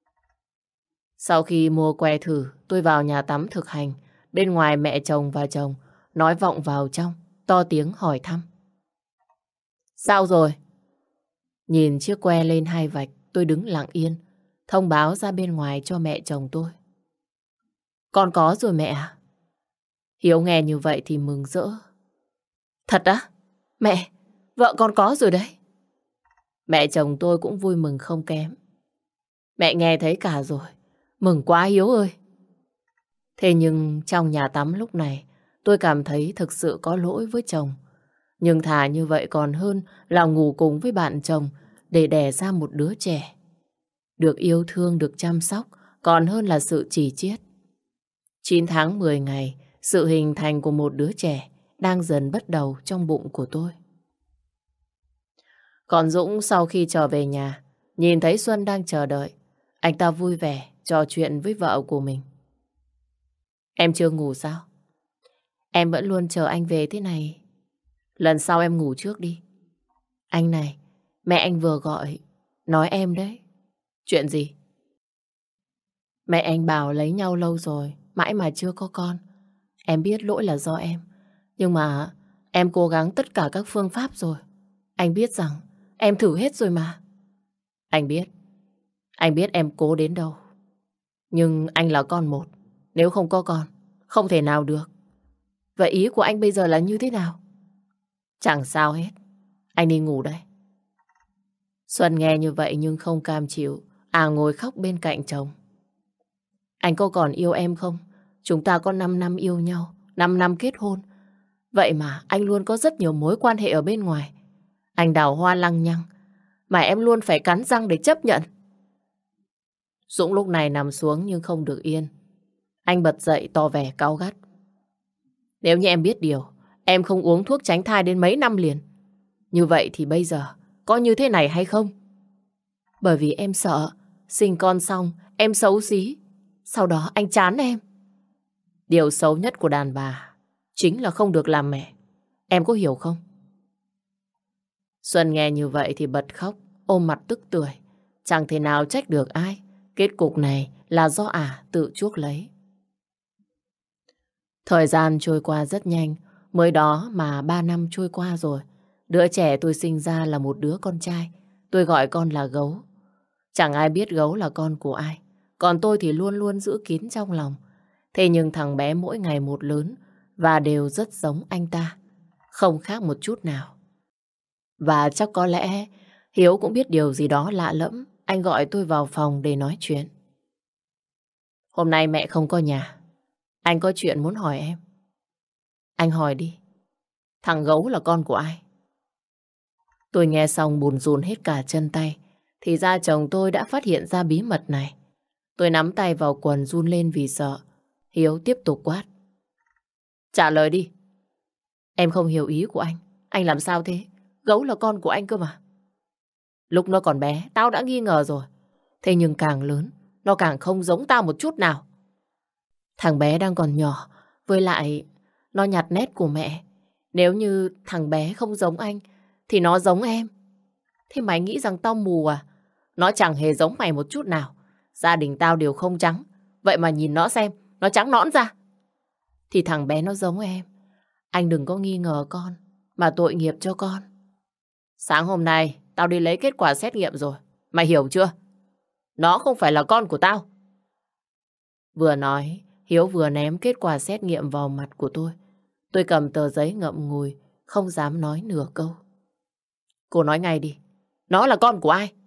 Sau khi mua que thử, tôi vào nhà tắm thực hành. Bên ngoài mẹ chồng và chồng nói vọng vào trong, to tiếng hỏi thăm: sao rồi? Nhìn chiếc que lên hai vạch, tôi đứng lặng yên, thông báo ra bên ngoài cho mẹ chồng tôi: con có rồi mẹ à? Hiếu nghe như vậy thì mừng rỡ: thật á? Mẹ, vợ con có rồi đấy. Mẹ chồng tôi cũng vui mừng không kém: mẹ nghe thấy cả rồi, mừng quá Hiếu ơi. Thế nhưng trong nhà tắm lúc này, tôi cảm thấy thực sự có lỗi với chồng. Nhưng thà như vậy còn hơn là ngủ cùng với bạn chồng để đẻ ra một đứa trẻ. Được yêu thương, được chăm sóc, còn hơn là sự chỉ chiết. chín tháng mười ngày, sự hình thành của một đứa trẻ đang dần bắt đầu trong bụng của tôi. Còn Dũng sau khi trở về nhà, nhìn thấy Xuân đang chờ đợi, anh ta vui vẻ trò chuyện với vợ của mình: em chưa ngủ sao? Em vẫn luôn chờ anh về thế này. Lần sau em ngủ trước đi. Anh này, mẹ anh vừa gọi, nói em đấy. Chuyện gì? Mẹ anh bảo lấy nhau lâu rồi, mãi mà chưa có con. Em biết lỗi là do em, nhưng mà em cố gắng tất cả các phương pháp rồi. Anh biết rằng em thử hết rồi mà. Anh biết, anh biết em cố đến đâu. Nhưng anh là con một, nếu không có con, không thể nào được. Vậy ý của anh bây giờ là như thế nào? Chẳng sao hết. Anh đi ngủ đây. Xuân nghe như vậy nhưng không cam chịu. À ngồi khóc bên cạnh chồng. Anh có còn yêu em không? Chúng ta có 5 năm yêu nhau, 5 năm kết hôn. Vậy mà anh luôn có rất nhiều mối quan hệ ở bên ngoài. Anh đào hoa lăng nhăng, mà em luôn phải cắn răng để chấp nhận. Dũng lúc này nằm xuống nhưng không được yên. Anh bật dậy tỏ vẻ cáu gắt. Nếu như em biết điều, em không uống thuốc tránh thai đến mấy năm liền. Như vậy thì bây giờ có như thế này hay không? Bởi vì em sợ sinh con xong em xấu xí, sau đó anh chán em. Điều xấu nhất của đàn bà chính là không được làm mẹ. Em có hiểu không? Xuân nghe như vậy thì bật khóc, ôm mặt tức tưởi. Chẳng thể nào trách được ai. Kết cục này là do ả tự chuốc lấy. Thời gian trôi qua rất nhanh. Mới đó mà ba năm trôi qua rồi. Đứa trẻ tôi sinh ra là một đứa con trai. Tôi gọi con là Gấu. Chẳng ai biết Gấu là con của ai. Còn tôi thì luôn luôn giữ kín trong lòng. Thế nhưng thằng bé mỗi ngày một lớn và đều rất giống anh ta. Không khác một chút nào. Và chắc có lẽ Hiếu cũng biết điều gì đó lạ lẫm. Anh gọi tôi vào phòng để nói chuyện. Hôm nay mẹ không có nhà. Anh có chuyện muốn hỏi em. Anh hỏi đi. Thằng Gấu là con của ai? Tôi nghe xong bùn rùn hết cả chân tay. Thì ra chồng tôi đã phát hiện ra bí mật này. Tôi nắm tay vào quần run lên vì sợ. Hiếu tiếp tục quát. Trả lời đi. Em không hiểu ý của anh. Anh làm sao thế? Gấu là con của anh cơ mà. Lúc nó còn bé, tao đã nghi ngờ rồi. Thế nhưng càng lớn, nó càng không giống tao một chút nào. Thằng bé đang còn nhỏ, với lại nó nhặt nét của mẹ. Nếu như thằng bé không giống anh, thì nó giống em. Thế mày nghĩ rằng tao mù à? Nó chẳng hề giống mày một chút nào. Gia đình tao đều không trắng. Vậy mà nhìn nó xem, nó trắng nõn ra. Thì thằng bé nó giống em. Anh đừng có nghi ngờ con, mà tội nghiệp cho con. Sáng hôm nay, tao đi lấy kết quả xét nghiệm rồi. Mày hiểu chưa? Nó không phải là con của tao. Vừa nói, Hiếu vừa ném kết quả xét nghiệm vào mặt của tôi. Tôi cầm tờ giấy ngậm ngùi, không dám nói nửa câu. Cô nói ngay đi. Nó là con của ai?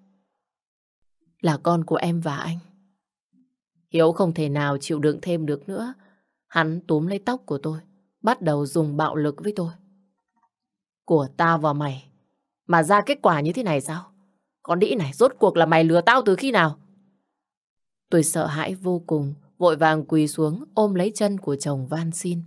Là con của em và anh. Hiếu không thể nào chịu đựng thêm được nữa. Hắn túm lấy tóc của tôi, bắt đầu dùng bạo lực với tôi. Của tao và mày mà ra kết quả như thế này sao? Con đĩ này, rốt cuộc là mày lừa tao từ khi nào? Tôi sợ hãi vô cùng, vội vàng quỳ xuống ôm lấy chân của chồng van xin.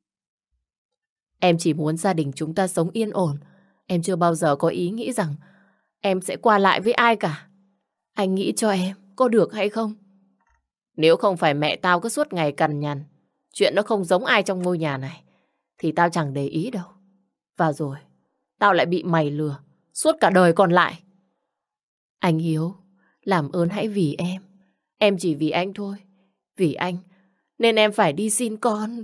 Em chỉ muốn gia đình chúng ta sống yên ổn. Em chưa bao giờ có ý nghĩ rằng em sẽ qua lại với ai cả. Anh nghĩ cho em, có được hay không? Nếu không phải mẹ tao cứ suốt ngày cằn nhằn, chuyện nó không giống ai trong ngôi nhà này, thì tao chẳng để ý đâu. Và rồi, tao lại bị mày lừa suốt cả đời còn lại. Anh Hiếu, làm ơn hãy vì em. Em chỉ vì anh thôi. Vì anh, nên em phải đi xin con.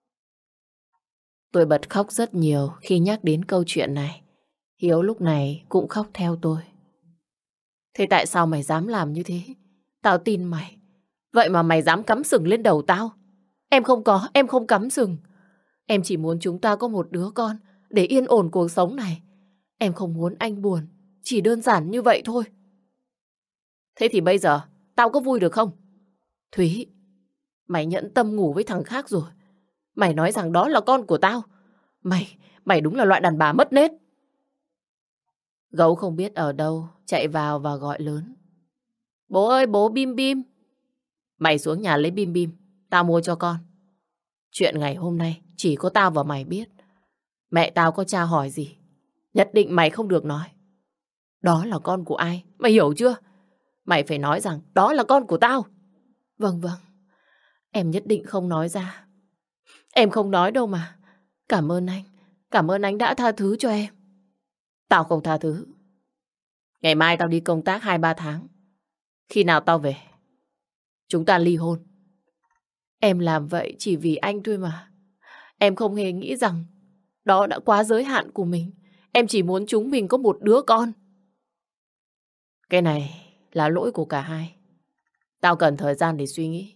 Tôi bật khóc rất nhiều khi nhắc đến câu chuyện này. Hiếu lúc này cũng khóc theo tôi. Thế tại sao mày dám làm như thế? Tao tin mày. Vậy mà mày dám cắm sừng lên đầu tao. Em không có, em không cắm sừng. Em chỉ muốn chúng ta có một đứa con để yên ổn cuộc sống này. Em không muốn anh buồn. Chỉ đơn giản như vậy thôi. Thế thì bây giờ tao có vui được không? Thúy, mày nhẫn tâm ngủ với thằng khác rồi. Mày nói rằng đó là con của tao. Mày, mày đúng là loại đàn bà mất nết. Gấu không biết ở đâu chạy vào và gọi lớn. Bố ơi, bố Bim Bim. Mày xuống nhà lấy Bim Bim, tao mua cho con. Chuyện ngày hôm nay chỉ có tao và mày biết. Mẹ tao có tra hỏi gì, nhất định mày không được nói. Đó là con của ai, mày hiểu chưa? Mày phải nói rằng đó là con của tao. Vâng vâng, em nhất định không nói ra. Em không nói đâu mà. Cảm ơn anh, cảm ơn anh đã tha thứ cho em. Tao không tha thứ. Ngày mai tao đi công tác hai ba tháng. Khi nào tao về, chúng ta ly hôn. Em làm vậy chỉ vì anh thôi mà. Em không hề nghĩ rằng đó đã quá giới hạn của mình. Em chỉ muốn chúng mình có một đứa con. Cái này là lỗi của cả hai. Tao cần thời gian để suy nghĩ.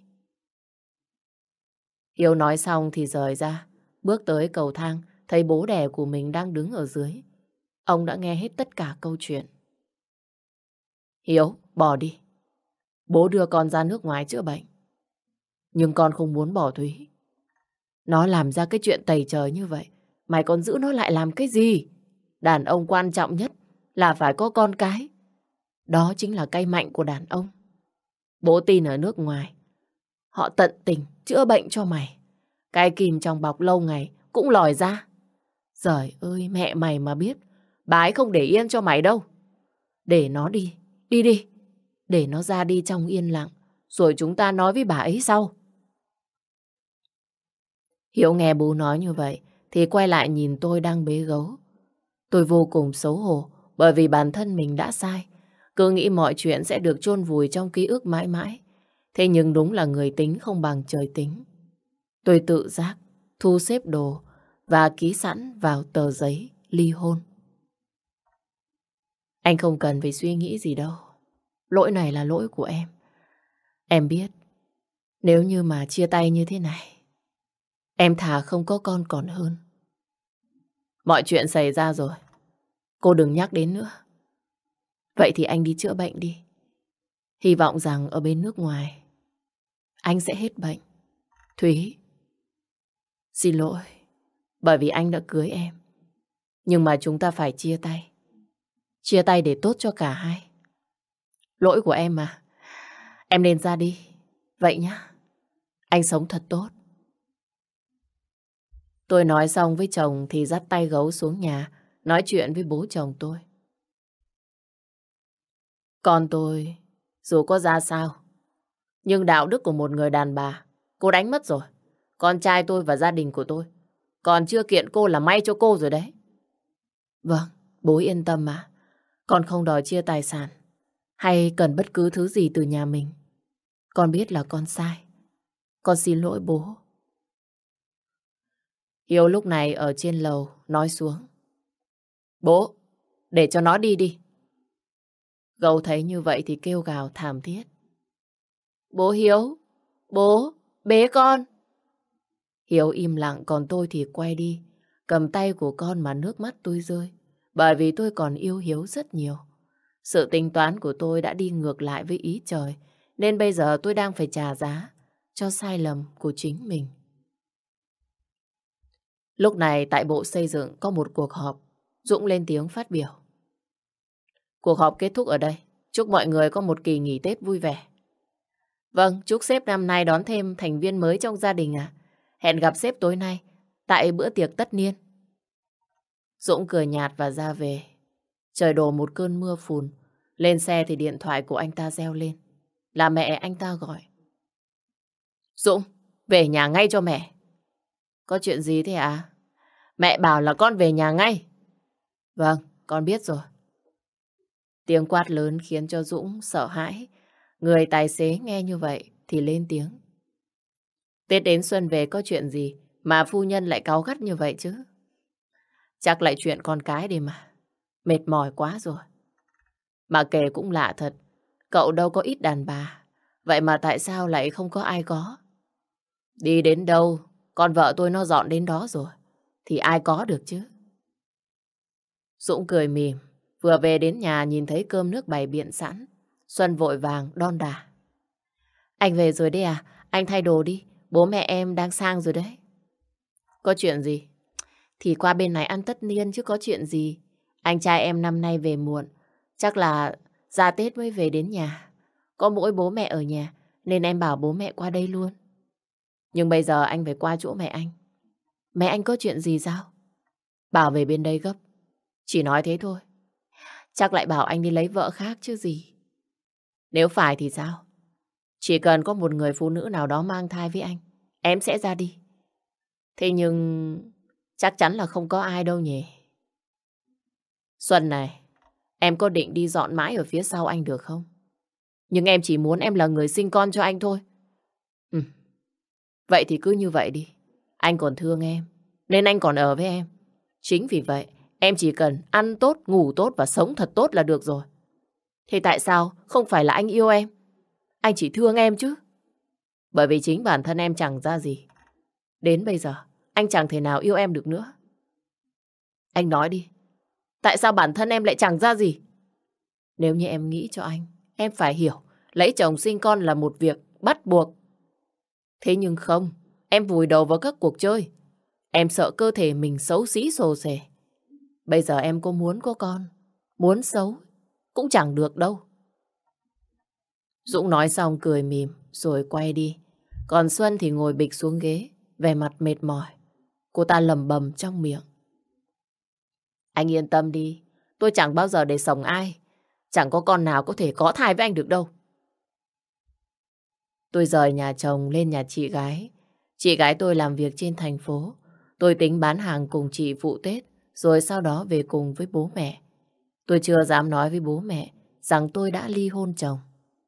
Hiếu nói xong thì rời ra, bước tới cầu thang, thấy bố đẻ của mình đang đứng ở dưới. Ông đã nghe hết tất cả câu chuyện. Hiếu, bỏ đi. Bố đưa con ra nước ngoài chữa bệnh. Nhưng con không muốn bỏ Thúy. Nó làm ra cái chuyện tày trời như vậy. Mày còn giữ nó lại làm cái gì? Đàn ông quan trọng nhất là phải có con cái. Đó chính là cây mạnh của đàn ông. Bố tin ở nước ngoài, họ tận tình chữa bệnh cho mày. Cái kìm trong bọc lâu ngày cũng lòi ra. Giời ơi, mẹ mày mà biết, bà ấy không để yên cho mày đâu. Để nó đi, đi đi. Để nó ra đi trong yên lặng, rồi chúng ta nói với bà ấy sau. Hiếu nghe bố nói như vậy, thì quay lại nhìn tôi đang bế gấu. Tôi vô cùng xấu hổ, bởi vì bản thân mình đã sai. Cứ nghĩ mọi chuyện sẽ được chôn vùi trong ký ức mãi mãi. Thế nhưng đúng là người tính không bằng trời tính. Tôi tự giác, thu xếp đồ và ký sẵn vào tờ giấy ly hôn. Anh không cần phải suy nghĩ gì đâu. Lỗi này là lỗi của em. Em biết, nếu như mà chia tay như thế này, em thà không có con còn hơn. Mọi chuyện xảy ra rồi, cô đừng nhắc đến nữa. Vậy thì anh đi chữa bệnh đi. Hy vọng rằng ở bên nước ngoài anh sẽ hết bệnh. Thúy, xin lỗi bởi vì anh đã cưới em. Nhưng mà chúng ta phải chia tay. Chia tay để tốt cho cả hai. Lỗi của em mà. Em nên ra đi. Vậy nhá. Anh sống thật tốt. Tôi nói xong với chồng thì dắt tay gấu xuống nhà, nói chuyện với bố chồng tôi. Con tôi, dù có ra sao, nhưng đạo đức của một người đàn bà, cô đánh mất rồi. Con trai tôi và gia đình của tôi còn chưa kiện cô là may cho cô rồi đấy. Vâng, bố yên tâm mà. Con không đòi chia tài sản hay cần bất cứ thứ gì từ nhà mình. Con biết là con sai. Con xin lỗi bố. Hiếu lúc này ở trên lầu nói xuống. Bố, để cho nó đi đi. Gấu thấy như vậy thì kêu gào thảm thiết. Bố Hiếu, bố, bế con. Hiếu im lặng, còn tôi thì quay đi, cầm tay của con mà nước mắt tôi rơi. Bởi vì tôi còn yêu Hiếu rất nhiều. Sự tính toán của tôi đã đi ngược lại với ý trời, nên bây giờ tôi đang phải trả giá cho sai lầm của chính mình. Lúc này tại Bộ Xây dựng có một cuộc họp. Dũng lên tiếng phát biểu. Cuộc họp kết thúc ở đây. Chúc mọi người có một kỳ nghỉ Tết vui vẻ. Vâng, chúc sếp năm nay đón thêm thành viên mới trong gia đình à. Hẹn gặp sếp tối nay tại bữa tiệc tất niên. Dũng cười nhạt và ra về. Trời đổ một cơn mưa phùn. Lên xe thì điện thoại của anh ta reo lên. Là mẹ anh ta gọi. Dũng, về nhà ngay cho mẹ. Có chuyện gì thế à? Mẹ bảo là con về nhà ngay. Vâng, con biết rồi. Tiếng quát lớn khiến cho Dũng sợ hãi. Người tài xế nghe như vậy thì lên tiếng. Tết đến xuân về có chuyện gì mà phu nhân lại cáu gắt như vậy chứ? Chắc lại chuyện con cái đi mà. Mệt mỏi quá rồi. Mà kể cũng lạ thật. Cậu đâu có ít đàn bà. Vậy mà tại sao lại không có ai có? Đi đến đâu, con vợ tôi nó dọn đến đó rồi. Thì ai có được chứ? Dũng cười mỉm. Vừa về đến nhà nhìn thấy cơm nước bày biện sẵn. Xuân vội vàng đon đả. Anh về rồi đấy à? Anh thay đồ đi. Bố mẹ em đang sang rồi đấy. Có chuyện gì? Thì qua bên này ăn tất niên chứ có chuyện gì. Anh trai em năm nay về muộn. Chắc là ra Tết mới về đến nhà. Có mỗi bố mẹ ở nhà nên em bảo bố mẹ qua đây luôn. Nhưng bây giờ anh phải qua chỗ mẹ anh. Mẹ anh có chuyện gì sao? Bảo về bên đây gấp. Chỉ nói thế thôi. Chắc lại bảo anh đi lấy vợ khác chứ gì. Nếu phải thì sao? Chỉ cần có một người phụ nữ nào đó mang thai với anh, em sẽ ra đi. Thế nhưng chắc chắn là không có ai đâu nhỉ. Xuân này, em có định đi dọn mãi ở phía sau anh được không? Nhưng em chỉ muốn em là người sinh con cho anh thôi. Ừ. Vậy thì cứ như vậy đi. Anh còn thương em, nên anh còn ở với em. Chính vì vậy, em chỉ cần ăn tốt, ngủ tốt và sống thật tốt là được rồi. Thế tại sao không phải là anh yêu em? Anh chỉ thương em chứ. Bởi vì chính bản thân em chẳng ra gì. Đến bây giờ, anh chẳng thể nào yêu em được nữa. Anh nói đi. Tại sao bản thân em lại chẳng ra gì? Nếu như em nghĩ cho anh em phải hiểu, lấy chồng sinh con là một việc bắt buộc. Thế nhưng không, em vùi đầu vào các cuộc chơi. Em sợ cơ thể mình xấu xí xồ xề. Bây giờ em có muốn có con, muốn xấu, cũng chẳng được đâu. Dũng nói xong cười mỉm rồi quay đi. Còn Xuân thì ngồi bịch xuống ghế, vẻ mặt mệt mỏi. Cô ta lẩm bẩm trong miệng. Anh yên tâm đi, tôi chẳng bao giờ để sống ai. Chẳng có con nào có thể có thai với anh được đâu. Tôi rời nhà chồng lên nhà chị gái. Chị gái tôi làm việc trên thành phố. Tôi tính bán hàng cùng chị vụ Tết, rồi sau đó về cùng với bố mẹ. Tôi chưa dám nói với bố mẹ rằng tôi đã ly hôn chồng.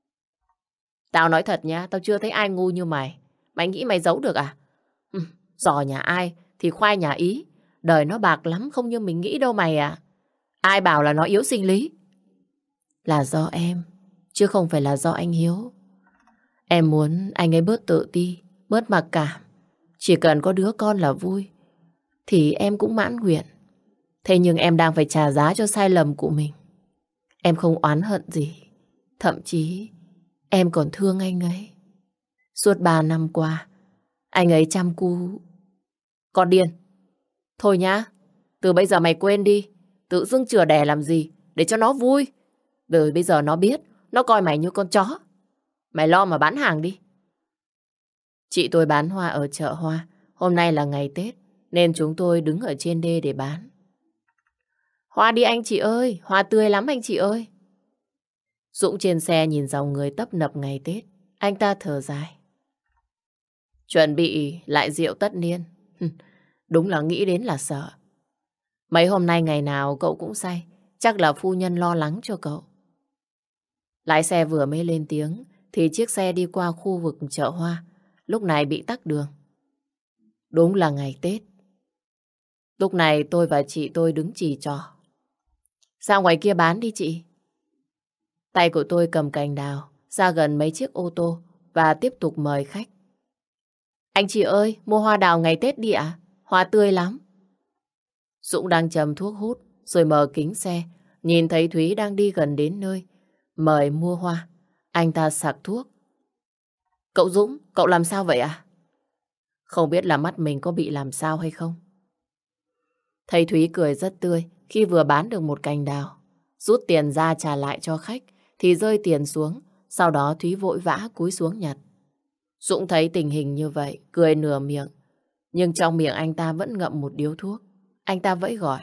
Tao nói thật nhá, tao chưa thấy ai ngu như mày. Mày nghĩ mày giấu được à? Ừ, giò nhà ai thì khoai nhà Ý. Đời nó bạc lắm không như mình nghĩ đâu mày à. Ai bảo là nó yếu sinh lý? Là do em, chứ không phải là do anh Hiếu. Em muốn anh ấy bớt tự ti, bớt mặc cảm. Chỉ cần có đứa con là vui, thì em cũng mãn nguyện. Thế nhưng em đang phải trả giá cho sai lầm của mình. Em không oán hận gì. Thậm chí em còn thương anh ấy. Suốt ba năm qua, anh ấy chăm cu. Con điên. Thôi nhá, từ bây giờ mày quên đi. Tự dưng chừa đẻ làm gì, để cho nó vui. Rồi bây giờ nó biết, nó coi mày như con chó. Mày lo mà bán hàng đi. Chị tôi bán hoa ở chợ hoa. Hôm nay là ngày Tết, nên chúng tôi đứng ở trên đê để bán. Hoa đi anh chị ơi, hoa tươi lắm anh chị ơi. Dũng trên xe nhìn dòng người tấp nập ngày Tết. Anh ta thở dài. Chuẩn bị lại rượu tất niên. Đúng là nghĩ đến là sợ. Mấy hôm nay ngày nào cậu cũng say. Chắc là phu nhân lo lắng cho cậu. Lái xe vừa mới lên tiếng thì chiếc xe đi qua khu vực chợ hoa. Lúc này bị tắc đường. Đúng là ngày Tết. Lúc này tôi và chị tôi đứng chì trò. Ra ngoài kia bán đi chị. Tay của tôi cầm cành đào ra gần mấy chiếc ô tô và tiếp tục mời khách. Anh chị ơi, mua hoa đào ngày Tết đi ạ. Hoa tươi lắm. Dũng đang châm thuốc hút rồi mở kính xe. Nhìn thấy Thúy đang đi gần đến nơi mời mua hoa. Anh ta sặc thuốc. Cậu Dũng, cậu làm sao vậy ạ? Không biết là mắt mình có bị làm sao hay không. Thấy Thúy cười rất tươi khi vừa bán được một cành đào. Rút tiền ra trả lại cho khách thì rơi tiền xuống. Sau đó Thúy vội vã cúi xuống nhặt. Dũng thấy tình hình như vậy, cười nửa miệng. Nhưng trong miệng anh ta vẫn ngậm một điếu thuốc. Anh ta vẫy gọi.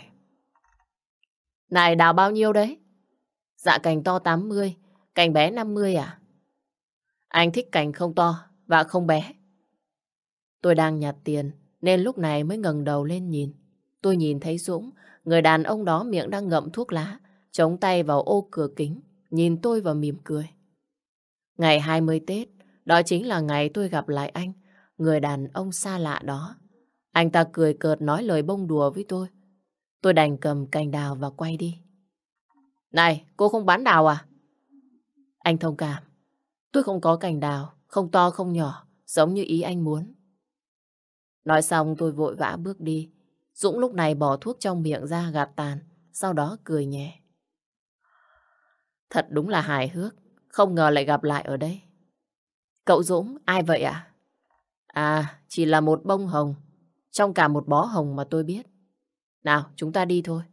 Này, đào bao nhiêu đấy? Dạ cành to tám mươi, cành bé năm mươi à? Anh thích cành không to và không bé. Tôi đang nhặt tiền nên lúc này mới ngẩng đầu lên nhìn. Tôi nhìn thấy Dũng, người đàn ông đó miệng đang ngậm thuốc lá, chống tay vào ô cửa kính, nhìn tôi và mỉm cười. Ngày hai mươi Tết, đó chính là ngày tôi gặp lại anh, người đàn ông xa lạ đó. Anh ta cười cợt nói lời bông đùa với tôi. Tôi đành cầm cành đào và quay đi. Này, cô không bán đào à? Anh thông cảm. Tôi không có cành đào, không to không nhỏ, giống như ý anh muốn. Nói xong tôi vội vã bước đi. Dũng lúc này bỏ thuốc trong miệng ra gạt tàn, sau đó cười nhẹ. Thật đúng là hài hước, không ngờ lại gặp lại ở đây. Cậu Dũng, ai vậy ạ? À? à, chỉ là một bông hồng, trong cả một bó hồng mà tôi biết. Nào, chúng ta đi thôi.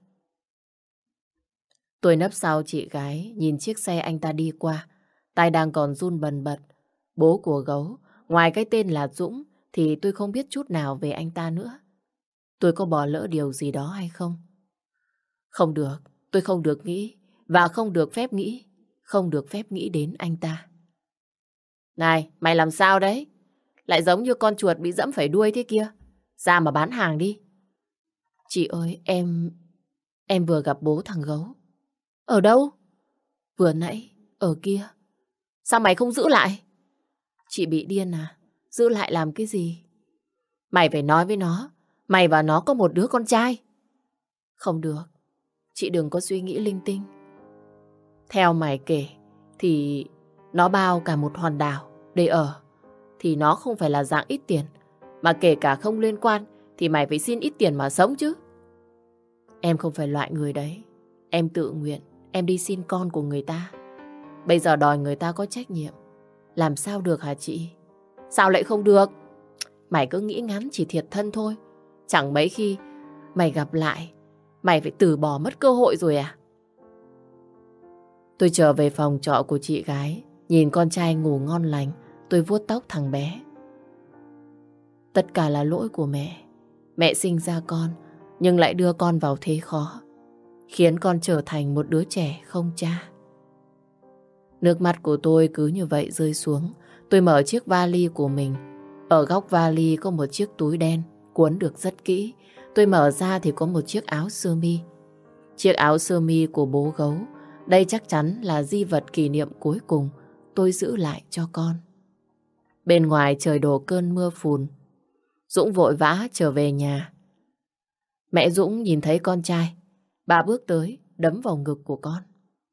Tôi nấp sau chị gái, nhìn chiếc xe anh ta đi qua. Tay đang còn run bần bật. Bố của gấu, ngoài cái tên là Dũng, thì tôi không biết chút nào về anh ta nữa. Tôi có bỏ lỡ điều gì đó hay không? Không được, tôi không được nghĩ, và không được phép nghĩ, không được phép nghĩ đến anh ta. Này, mày làm sao đấy? Lại giống như con chuột bị dẫm phải đuôi thế kia. Ra mà bán hàng đi. Chị ơi, em... Em vừa gặp bố thằng gấu. Ở đâu? Vừa nãy, ở kia. Sao mày không giữ lại? Chị bị điên à? Giữ lại làm cái gì? Mày phải nói với nó. Mày và nó có một đứa con trai. Không được. Chị đừng có suy nghĩ linh tinh. Theo mày kể thì nó bao cả một hòn đảo để ở. Thì nó không phải là dạng ít tiền. Mà kể cả không liên quan thì mày phải xin ít tiền mà sống chứ. Em không phải loại người đấy. Em tự nguyện. Em đi xin con của người ta. Bây giờ đòi người ta có trách nhiệm. Làm sao được hả chị? Sao lại không được? Mày cứ nghĩ ngắn chỉ thiệt thân thôi. Chẳng mấy khi mày gặp lại, mày phải từ bỏ mất cơ hội rồi à? Tôi trở về phòng trọ của chị gái, nhìn con trai ngủ ngon lành, tôi vuốt tóc thằng bé. Tất cả là lỗi của mẹ. Mẹ sinh ra con, nhưng lại đưa con vào thế khó, khiến con trở thành một đứa trẻ không cha. Nước mắt của tôi cứ như vậy rơi xuống. Tôi mở chiếc vali của mình. Ở góc vali có một chiếc túi đen cuốn được rất kỹ. Tôi mở ra thì có một chiếc áo sơ mi. Chiếc áo sơ mi của bố gấu. Đây chắc chắn là di vật kỷ niệm cuối cùng tôi giữ lại cho con. Bên ngoài trời đổ cơn mưa phùn. Dũng vội vã trở về nhà. Mẹ Dũng nhìn thấy con trai, bà bước tới đấm vào ngực của con.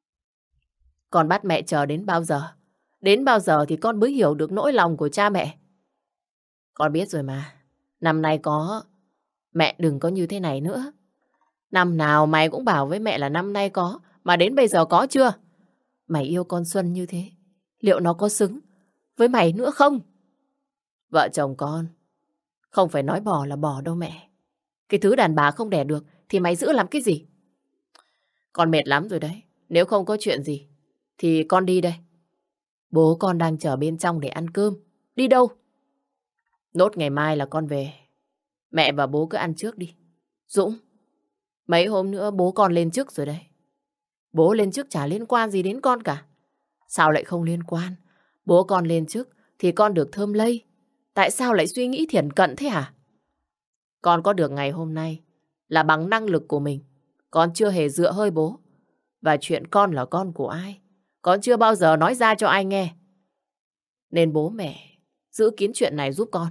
Con bắt mẹ chờ đến bao giờ? Đến bao giờ thì con mới hiểu được nỗi lòng của cha mẹ? Con biết rồi mà. Năm nay có, mẹ đừng có như thế này nữa. Năm nào mày cũng bảo với mẹ là năm nay có, mà đến bây giờ có chưa? Mày yêu con Xuân như thế, liệu nó có xứng với mày nữa không? Vợ chồng con không phải nói bỏ là bỏ đâu mẹ. Cái thứ đàn bà không đẻ được thì mày giữ làm cái gì? Con mệt lắm rồi đấy. Nếu không có chuyện gì thì con đi đây. Bố con đang chờ bên trong để ăn cơm. Đi đâu? Nốt ngày mai là con về. Mẹ và bố cứ ăn trước đi. Dũng, mấy hôm nữa bố con lên chức rồi đấy. Bố lên chức chả liên quan gì đến con cả. Sao lại không liên quan? Bố con lên chức thì con được thơm lây. Tại sao lại suy nghĩ thiển cận thế hả? Con có được ngày hôm nay là bằng năng lực của mình. Con chưa hề dựa hơi bố. Và chuyện con là con của ai, con chưa bao giờ nói ra cho ai nghe. Nên bố mẹ giữ kín chuyện này giúp con.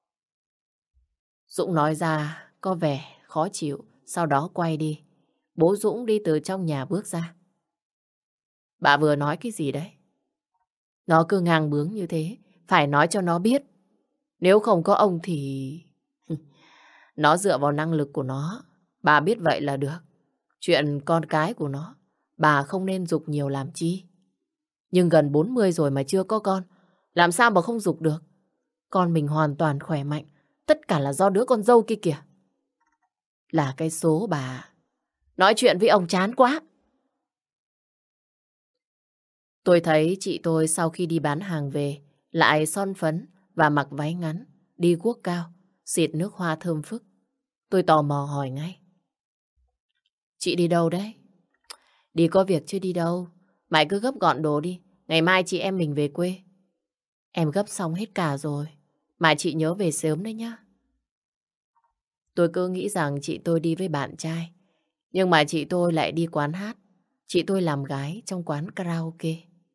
Dũng nói ra có vẻ khó chịu, sau đó quay đi. Bố Dũng đi từ trong nhà bước ra. Bà vừa nói cái gì đấy? Nó cứ ngang bướng như thế, phải nói cho nó biết. Nếu không có ông thì... Nó dựa vào năng lực của nó. Bà biết vậy là được. Chuyện con cái của nó, bà không nên giục nhiều làm chi. Nhưng gần bốn mươi rồi mà chưa có con, làm sao mà không giục được? Con mình hoàn toàn khỏe mạnh. Tất cả là do đứa con dâu kia kìa. Là cái số bà. Nói chuyện với ông chán quá. Tôi thấy chị tôi sau khi đi bán hàng về lại son phấn và mặc váy ngắn, đi guốc cao, xịt nước hoa thơm phức. Tôi tò mò hỏi ngay. Chị đi đâu đấy? Đi có việc chứ đi đâu. Mày cứ gấp gọn đồ đi. Ngày mai chị em mình về quê. Em gấp xong hết cả rồi. Mà chị nhớ về sớm đấy nhá. Tôi cứ nghĩ rằng chị tôi đi với bạn trai. Nhưng mà chị tôi lại đi quán hát. Chị tôi làm gái trong quán karaoke.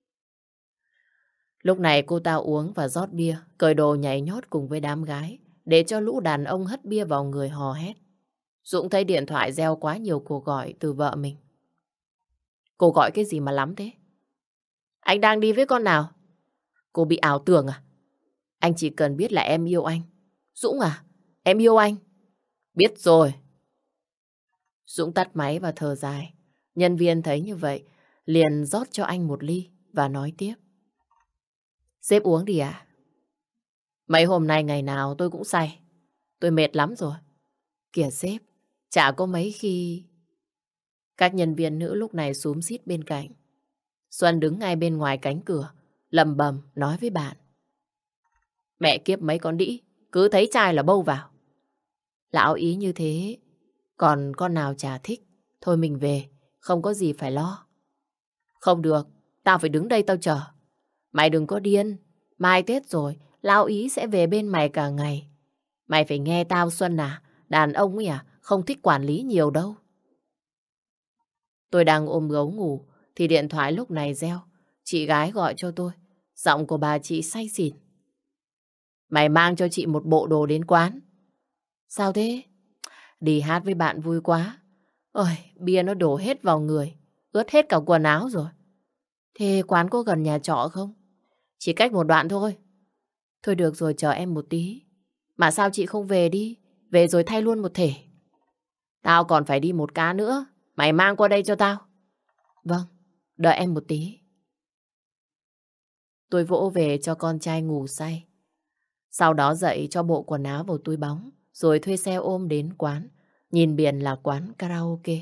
Lúc này cô ta uống và rót bia, cởi đồ nhảy nhót cùng với đám gái, để cho lũ đàn ông hất bia vào người hò hét. Dũng thấy điện thoại reo quá nhiều cuộc gọi từ vợ mình. Cô gọi cái gì mà lắm thế? Anh đang đi với con nào? Cô bị ảo tưởng à? Anh chỉ cần biết là em yêu anh. Dũng à, em yêu anh. Biết rồi. Dũng tắt máy và thở dài. Nhân viên thấy như vậy, liền rót cho anh một ly và nói tiếp. Sếp uống đi à? Mấy hôm nay ngày nào tôi cũng say. Tôi mệt lắm rồi. Kìa sếp, chả có mấy khi... Các nhân viên nữ lúc này xúm xít bên cạnh. Xuân đứng ngay bên ngoài cánh cửa, lầm bầm nói với bạn. Mẹ kiếp mấy con đĩ, cứ thấy trai là bâu vào. Lão ý như thế, còn con nào chả thích. Thôi mình về, không có gì phải lo. Không được, tao phải đứng đây tao chờ. Mày đừng có điên, mai Tết rồi, lão ý sẽ về bên mày cả ngày. Mày phải nghe tao Xuân à, đàn ông ấy à, không thích quản lý nhiều đâu. Tôi đang ôm gấu ngủ, thì điện thoại lúc này reo. Chị gái gọi cho tôi, giọng của bà chị say xỉn. Mày mang cho chị một bộ đồ đến quán. Sao thế? Đi hát với bạn vui quá. Ôi, bia nó đổ hết vào người, ướt hết cả quần áo rồi. Thế quán có gần nhà trọ không? Chỉ cách một đoạn thôi. Thôi được rồi, chờ em một tí. Mà sao chị không về đi? Về rồi thay luôn một thể. Tao còn phải đi một cá nữa. Mày mang qua đây cho tao. Vâng, đợi em một tí. Tôi vỗ về cho con trai ngủ say. Sau đó dậy cho bộ quần áo vào túi bóng, rồi thuê xe ôm đến quán. Nhìn biển là quán karaoke.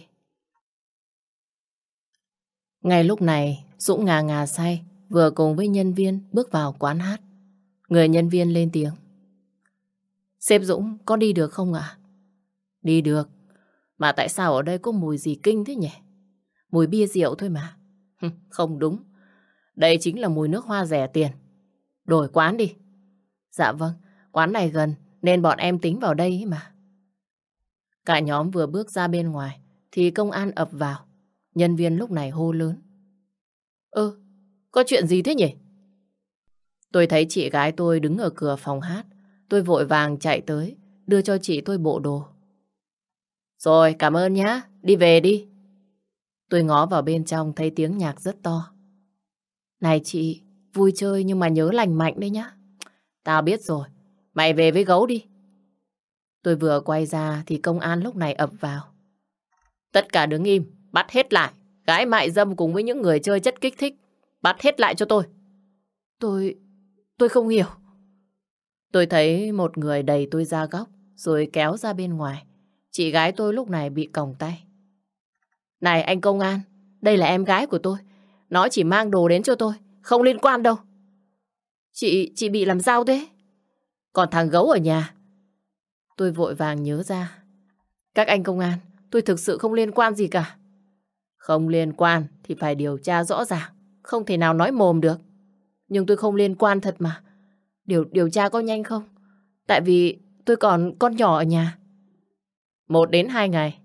Ngay lúc này, Dũng ngà ngà say, vừa cùng với nhân viên bước vào quán hát. Người nhân viên lên tiếng. Sếp Dũng, có đi được không ạ? Đi được. Mà tại sao ở đây có mùi gì kinh thế nhỉ? Mùi bia rượu thôi mà. Không đúng. Đây chính là mùi nước hoa rẻ tiền. Đổi quán đi. Dạ vâng, quán này gần nên bọn em tính vào đây ấy mà. Cả nhóm vừa bước ra bên ngoài thì công an ập vào. Nhân viên lúc này hô lớn. Ơ, có chuyện gì thế nhỉ? Tôi thấy chị gái tôi đứng ở cửa phòng hát. Tôi vội vàng chạy tới, đưa cho chị tôi bộ đồ. Rồi, cảm ơn nhá, đi về đi. Tôi ngó vào bên trong thấy tiếng nhạc rất to. Này chị, vui chơi nhưng mà nhớ lành mạnh đấy nhá. Tao biết rồi, mày về với gấu đi. Tôi vừa quay ra thì công an lúc này ập vào. Tất cả đứng im, bắt hết lại. Gái mại dâm cùng với những người chơi chất kích thích. Bắt hết lại cho tôi. Tôi... tôi không hiểu. Tôi thấy một người đẩy tôi ra góc rồi kéo ra bên ngoài. Chị gái tôi lúc này bị còng tay. Này anh công an, đây là em gái của tôi. Nó chỉ mang đồ đến cho tôi, không liên quan đâu. Chị, chị bị làm sao thế? Còn thằng gấu ở nhà. Tôi vội vàng nhớ ra. Các anh công an, tôi thực sự không liên quan gì cả. Không liên quan thì phải điều tra rõ ràng. Không thể nào nói mồm được. Nhưng tôi không liên quan thật mà. Điều, điều tra có nhanh không? Tại vì tôi còn con nhỏ ở nhà. Một đến hai ngày.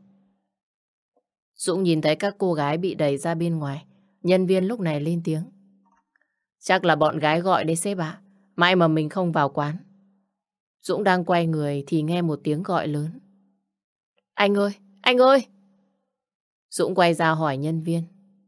Dũng nhìn thấy các cô gái bị đẩy ra bên ngoài. Nhân viên lúc này lên tiếng. Chắc là bọn gái gọi đấy sếp ạ. May mà mình không vào quán. Dũng đang quay người thì nghe một tiếng gọi lớn. Anh ơi, anh ơi! Dũng quay ra hỏi nhân viên.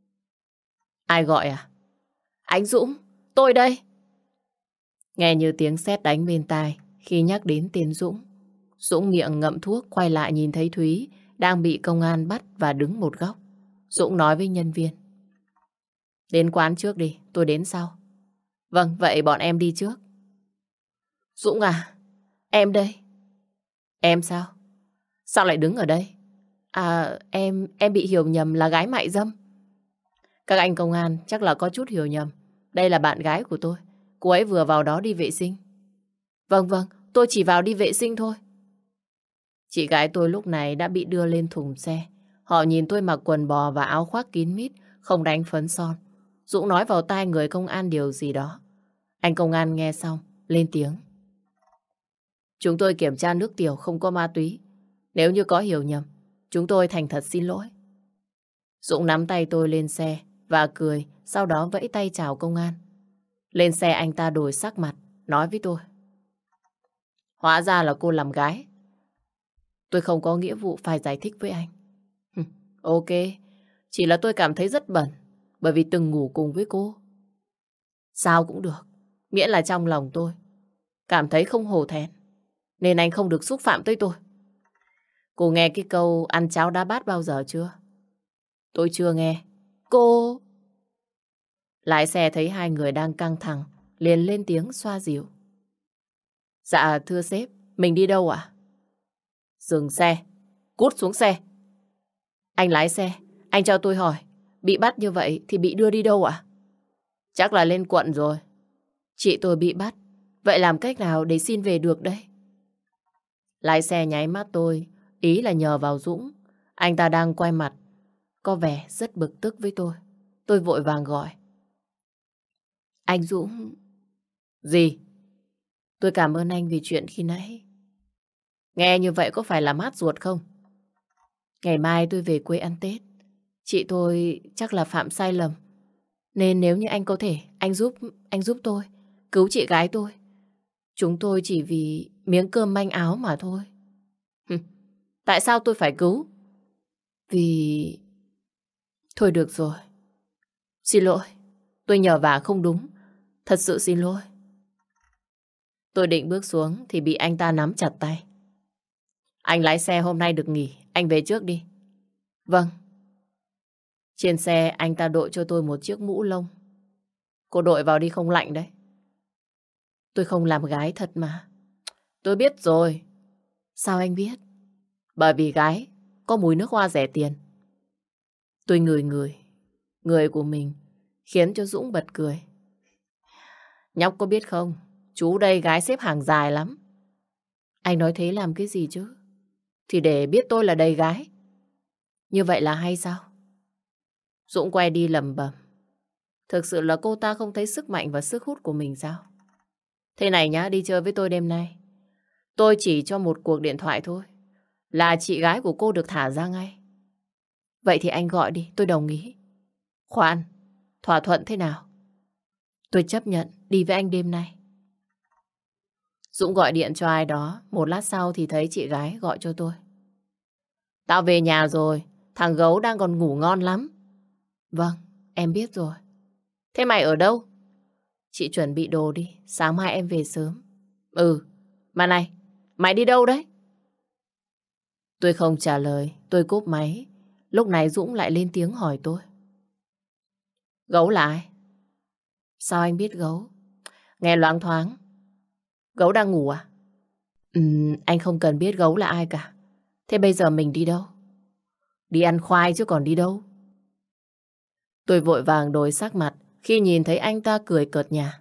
Ai gọi à? Anh Dũng, tôi đây. Nghe như tiếng sét đánh bên tai khi nhắc đến tên Dũng. Dũng miệng ngậm thuốc quay lại nhìn thấy Thúy đang bị công an bắt và đứng một góc. Dũng nói với nhân viên. Đến quán trước đi, tôi đến sau. Vâng, vậy bọn em đi trước. Dũng à, em đây. Em sao? Sao lại đứng ở đây? À, em em bị hiểu nhầm là gái mại dâm. Các anh công an chắc là có chút hiểu nhầm. Đây là bạn gái của tôi. Cô ấy vừa vào đó đi vệ sinh. Vâng vâng, tôi chỉ vào đi vệ sinh thôi. Chị gái tôi lúc này đã bị đưa lên thùng xe. Họ nhìn tôi mặc quần bò và áo khoác kín mít, không đánh phấn son. Dũng nói vào tai người công an điều gì đó. Anh công an nghe xong, lên tiếng. Chúng tôi kiểm tra nước tiểu không có ma túy. Nếu như có hiểu nhầm, chúng tôi thành thật xin lỗi. Dũng nắm tay tôi lên xe và cười, sau đó vẫy tay chào công an. Lên xe anh ta đổi sắc mặt, nói với tôi. Hóa ra là cô làm gái. Tôi không có nghĩa vụ phải giải thích với anh. Ok, chỉ là tôi cảm thấy rất bẩn bởi vì từng ngủ cùng với cô. Sao cũng được, miễn là trong lòng tôi cảm thấy không hổ thẹn, nên anh không được xúc phạm tới tôi. Cô nghe cái câu ăn cháo đá bát bao giờ chưa? Tôi chưa nghe. Cô... Lái xe thấy hai người đang căng thẳng, liền lên tiếng xoa dịu. Dạ thưa sếp, mình đi đâu ạ? Dừng xe, cút xuống xe. Anh lái xe, anh cho tôi hỏi, bị bắt như vậy thì bị đưa đi đâu ạ? Chắc là lên quận rồi. Chị tôi bị bắt, vậy làm cách nào để xin về được đây? Lái xe nháy mắt tôi, ý là nhờ vào Dũng. Anh ta đang quay mặt, có vẻ rất bực tức với tôi. Tôi vội vàng gọi. Anh Dũng... Gì? Tôi cảm ơn anh vì chuyện khi nãy. Nghe như vậy có phải là mát ruột không? Ngày mai tôi về quê ăn Tết. Chị tôi chắc là phạm sai lầm. Nên nếu như anh có thể, anh giúp anh giúp tôi, cứu chị gái tôi. Chúng tôi chỉ vì miếng cơm manh áo mà thôi. Tại sao tôi phải cứu? Vì... Thôi được rồi. Xin lỗi, tôi nhờ vả không đúng. Thật sự xin lỗi. Tôi định bước xuống thì bị anh ta nắm chặt tay. Anh lái xe hôm nay được nghỉ, anh về trước đi. Vâng. Trên xe anh ta đội cho tôi một chiếc mũ lông. Cô đội vào đi không lạnh đấy. Tôi không làm gái thật mà. Tôi biết rồi. Sao anh biết? Bởi vì gái có mùi nước hoa rẻ tiền. Tôi ngửi ngửi người của mình, khiến cho Dũng bật cười. Nhóc có biết không, chú đây gái xếp hàng dài lắm. Anh nói thế làm cái gì chứ? Thì để biết tôi là đầy gái. Như vậy là hay sao? Dũng quay đi lẩm bẩm. Thực sự là cô ta không thấy sức mạnh và sức hút của mình sao? Thế này nhá, đi chơi với tôi đêm nay. Tôi chỉ cho một cuộc điện thoại thôi, là chị gái của cô được thả ra ngay. Vậy thì anh gọi đi, tôi đồng ý. Khoan, thỏa thuận thế nào? Tôi chấp nhận đi với anh đêm nay. Dũng gọi điện cho ai đó, một lát sau thì thấy chị gái gọi cho tôi. Tao về nhà rồi, thằng gấu đang còn ngủ ngon lắm. Vâng, em biết rồi. Thế mày ở đâu? Chị chuẩn bị đồ đi, sáng mai em về sớm. Ừ, mà này, mày đi đâu đấy? Tôi không trả lời, tôi cúp máy. Lúc này Dũng lại lên tiếng hỏi tôi. Gấu là ai? Sao anh biết gấu? Nghe loáng thoáng. Gấu đang ngủ à? Ừ, anh không cần biết gấu là ai cả. Thế bây giờ mình đi đâu? Đi ăn khoai chứ còn đi đâu. Tôi vội vàng đổi sắc mặt khi nhìn thấy anh ta cười cợt nhả.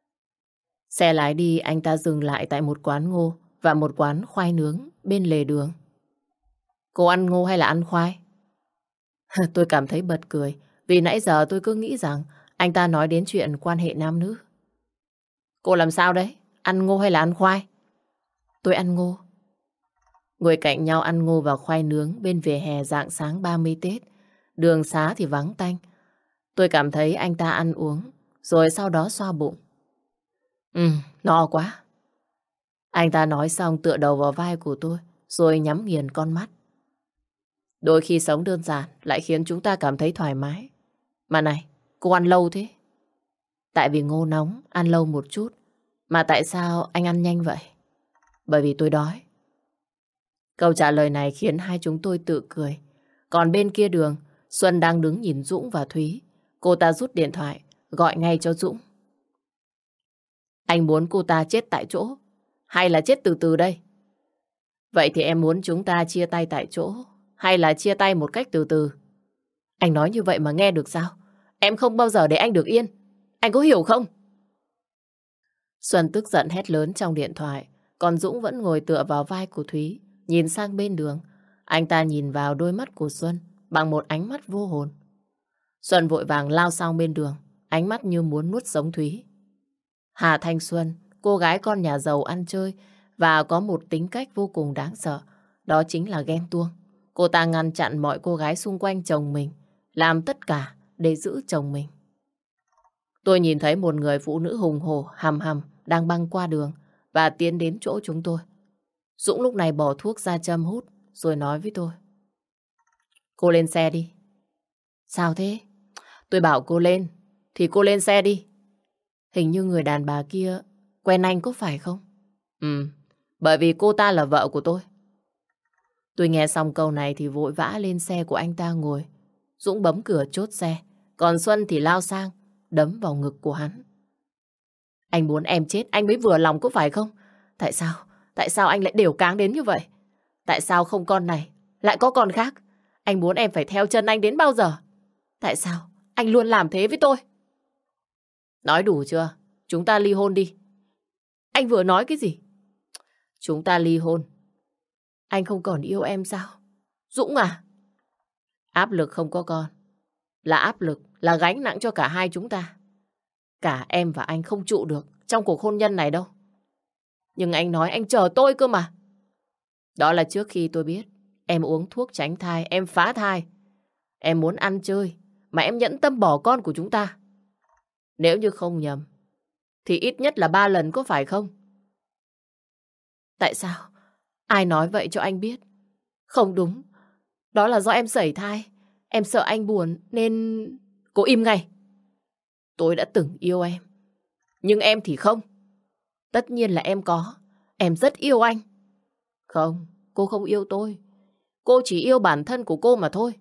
Xe lái đi, anh ta dừng lại tại một quán ngô và một quán khoai nướng bên lề đường. Cô ăn ngô hay là ăn khoai? Tôi cảm thấy bật cười vì nãy giờ tôi cứ nghĩ rằng anh ta nói đến chuyện quan hệ nam nữ. Cô làm sao đấy? Ăn ngô hay là ăn khoai? Tôi ăn ngô. Ngồi cạnh nhau ăn ngô và khoai nướng bên vỉa hè rạng sáng ba mươi Tết. Đường xá thì vắng tanh. Tôi cảm thấy anh ta ăn uống, rồi sau đó xoa bụng. Ừ, no quá. Anh ta nói xong tựa đầu vào vai của tôi, rồi nhắm nghiền con mắt. Đôi khi sống đơn giản lại khiến chúng ta cảm thấy thoải mái. Mà này, cô ăn lâu thế? Tại vì ngô nóng, ăn lâu một chút. Mà tại sao anh ăn nhanh vậy? Bởi vì tôi đói. Câu trả lời này khiến hai chúng tôi tự cười. Còn bên kia đường, Xuân đang đứng nhìn Dũng và Thúy. Cô ta rút điện thoại, gọi ngay cho Dũng. Anh muốn cô ta chết tại chỗ, hay là chết từ từ đây? Vậy thì em muốn chúng ta chia tay tại chỗ, hay là chia tay một cách từ từ? Anh nói như vậy mà nghe được sao? Em không bao giờ để anh được yên. Anh có hiểu không? Xuân tức giận hét lớn trong điện thoại, còn Dũng vẫn ngồi tựa vào vai của Thúy, nhìn sang bên đường. Anh ta nhìn vào đôi mắt của Xuân bằng một ánh mắt vô hồn. Xuân vội vàng lao sang bên đường, ánh mắt như muốn nuốt sống Thúy. Hà Thanh Xuân, cô gái con nhà giàu ăn chơi và có một tính cách vô cùng đáng sợ, đó chính là ghen tuông. Cô ta ngăn chặn mọi cô gái xung quanh chồng mình, làm tất cả để giữ chồng mình. Tôi nhìn thấy một người phụ nữ hùng hổ, hầm hầm đang băng qua đường và tiến đến chỗ chúng tôi. Dũng lúc này bỏ thuốc ra châm hút rồi nói với tôi. Cô lên xe đi. Sao thế? Tôi bảo cô lên, thì cô lên xe đi. Hình như người đàn bà kia quen anh có phải không? Ừ, bởi vì cô ta là vợ của tôi. Tôi nghe xong câu này thì vội vã lên xe của anh ta ngồi. Dũng bấm cửa chốt xe, còn Xuân thì lao sang, đấm vào ngực của hắn. Anh muốn em chết, anh mới vừa lòng có phải không? Tại sao? Tại sao anh lại đều cáng đến như vậy? Tại sao không con này, lại có con khác? Anh muốn em phải theo chân anh đến bao giờ? Tại sao anh luôn làm thế với tôi? Nói đủ chưa? Chúng ta ly hôn đi. Anh vừa nói cái gì? Chúng ta ly hôn. Anh không còn yêu em sao? Dũng à? Áp lực không có con là áp lực, là gánh nặng cho cả hai chúng ta. Cả em và anh không trụ được trong cuộc hôn nhân này đâu. Nhưng anh nói anh chờ tôi cơ mà. Đó là trước khi tôi biết em uống thuốc tránh thai, em phá thai. Em muốn ăn chơi mà em nhẫn tâm bỏ con của chúng ta. Nếu như không nhầm thì ít nhất là ba lần có phải không? Tại sao? Ai nói vậy cho anh biết? Không đúng. Đó là do em sẩy thai. Em sợ anh buồn nên... Cô im ngay. Tôi đã từng yêu em, nhưng em thì không. Tất nhiên là em có. Em rất yêu anh. Không, cô không yêu tôi. Cô chỉ yêu bản thân của cô mà thôi.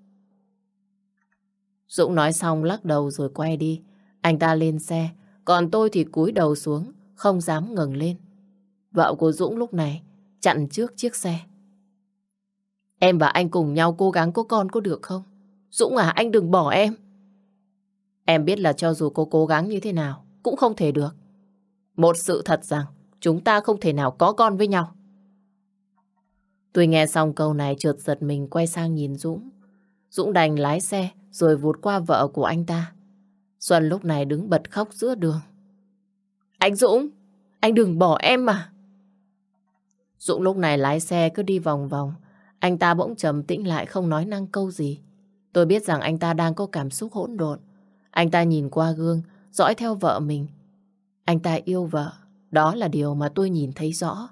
Dũng nói xong lắc đầu rồi quay đi. Anh ta lên xe, còn tôi thì cúi đầu xuống, không dám ngẩng lên. Vợ của Dũng lúc này chặn trước chiếc xe. Em và anh cùng nhau cố gắng có con có được không? Dũng à, anh đừng bỏ em. Em biết là cho dù cô cố gắng như thế nào cũng không thể được. Một sự thật rằng chúng ta không thể nào có con với nhau. Tôi nghe xong câu này chợt giật mình quay sang nhìn Dũng. Dũng đành lái xe rồi vụt qua vợ của anh ta. Xuân lúc này đứng bật khóc giữa đường. Anh Dũng, anh đừng bỏ em mà. Dũng lúc này lái xe cứ đi vòng vòng. Anh ta bỗng trầm tĩnh lại không nói năng câu gì. Tôi biết rằng anh ta đang có cảm xúc hỗn độn. Anh ta nhìn qua gương, dõi theo vợ mình. Anh ta yêu vợ, đó là điều mà tôi nhìn thấy rõ.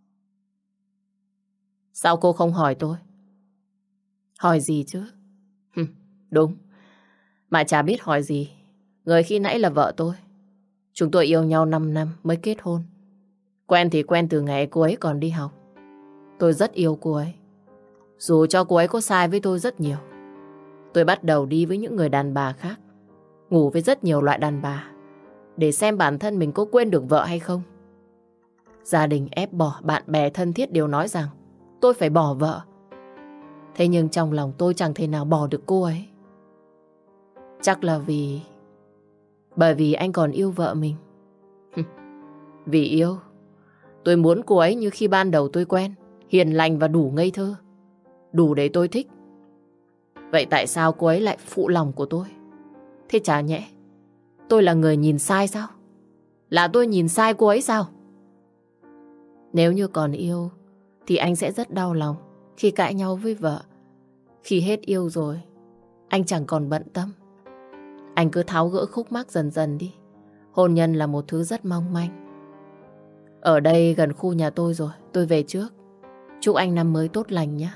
Sao cô không hỏi tôi? Hỏi gì chứ? Đúng, mà chả biết hỏi gì. Người khi nãy là vợ tôi. Chúng tôi yêu nhau năm năm mới kết hôn. Quen thì quen từ ngày cô ấy còn đi học. Tôi rất yêu cô ấy. Dù cho cô ấy có sai với tôi rất nhiều. Tôi bắt đầu đi với những người đàn bà khác, ngủ với rất nhiều loại đàn bà, để xem bản thân mình có quên được vợ hay không. Gia đình ép bỏ, bạn bè thân thiết đều nói rằng tôi phải bỏ vợ. Thế nhưng trong lòng tôi chẳng thể nào bỏ được cô ấy. Chắc là vì... Bởi vì anh còn yêu vợ mình. Vì yêu, tôi muốn cô ấy như khi ban đầu tôi quen, hiền lành và đủ ngây thơ, đủ để tôi thích. Vậy tại sao cô ấy lại phụ lòng của tôi? Thế chả nhẽ tôi là người nhìn sai sao? Là tôi nhìn sai cô ấy sao? Nếu như còn yêu thì anh sẽ rất đau lòng khi cãi nhau với vợ. Khi hết yêu rồi, anh chẳng còn bận tâm. Anh cứ tháo gỡ khúc mắc dần dần đi. Hôn nhân là một thứ rất mong manh. Ở đây gần khu nhà tôi rồi, tôi về trước. Chúc anh năm mới tốt lành nhé.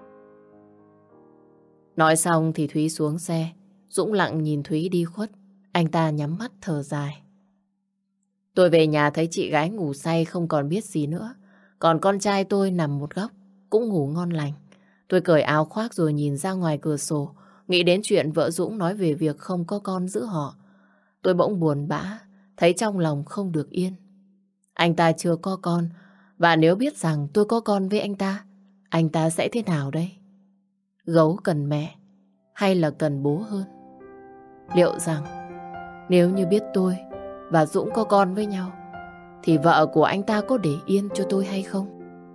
Nói xong thì Thúy xuống xe. Dũng lặng nhìn Thúy đi khuất. Anh ta nhắm mắt thở dài. Tôi về nhà thấy chị gái ngủ say không còn biết gì nữa. Còn con trai tôi nằm một góc, cũng ngủ ngon lành. Tôi cởi áo khoác rồi nhìn ra ngoài cửa sổ, nghĩ đến chuyện vợ Dũng nói về việc không có con giữa họ. Tôi bỗng buồn bã, thấy trong lòng không được yên. Anh ta chưa có con, và nếu biết rằng tôi có con với anh ta, anh ta sẽ thế nào đây? Gấu cần mẹ hay là cần bố hơn? Liệu rằng nếu như biết tôi và Dũng có con với nhau thì vợ của anh ta có để yên cho tôi hay không?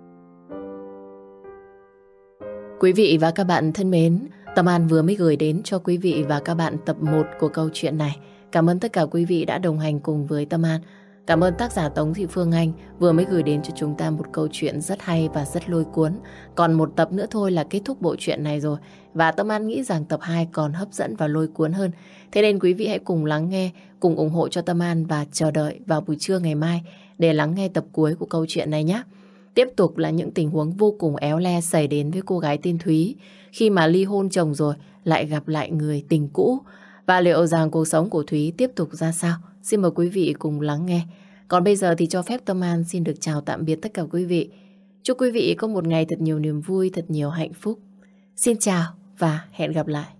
Quý vị và các bạn thân mến, Tâm An vừa mới gửi đến cho quý vị và các bạn tập một của câu chuyện này. Cảm ơn tất cả quý vị đã đồng hành cùng với Tâm An. Cảm ơn tác giả Tống Thị Phương Anh vừa mới gửi đến cho chúng ta một câu chuyện rất hay và rất lôi cuốn. Còn một tập nữa thôi là kết thúc bộ truyện này rồi. Và Tâm An nghĩ rằng tập hai còn hấp dẫn và lôi cuốn hơn. Thế nên quý vị hãy cùng lắng nghe, cùng ủng hộ cho Tâm An và chờ đợi vào buổi trưa ngày mai để lắng nghe tập cuối của câu chuyện này nhé. Tiếp tục là những tình huống vô cùng éo le xảy đến với cô gái tên Thúy khi mà ly hôn chồng rồi lại gặp lại người tình cũ. Và liệu rằng cuộc sống của Thúy tiếp tục ra sao? Xin mời quý vị cùng lắng nghe. Còn bây giờ thì cho phép Tâm An xin được chào tạm biệt tất cả quý vị. Chúc quý vị có một ngày thật nhiều niềm vui, thật nhiều hạnh phúc. Xin chào và hẹn gặp lại.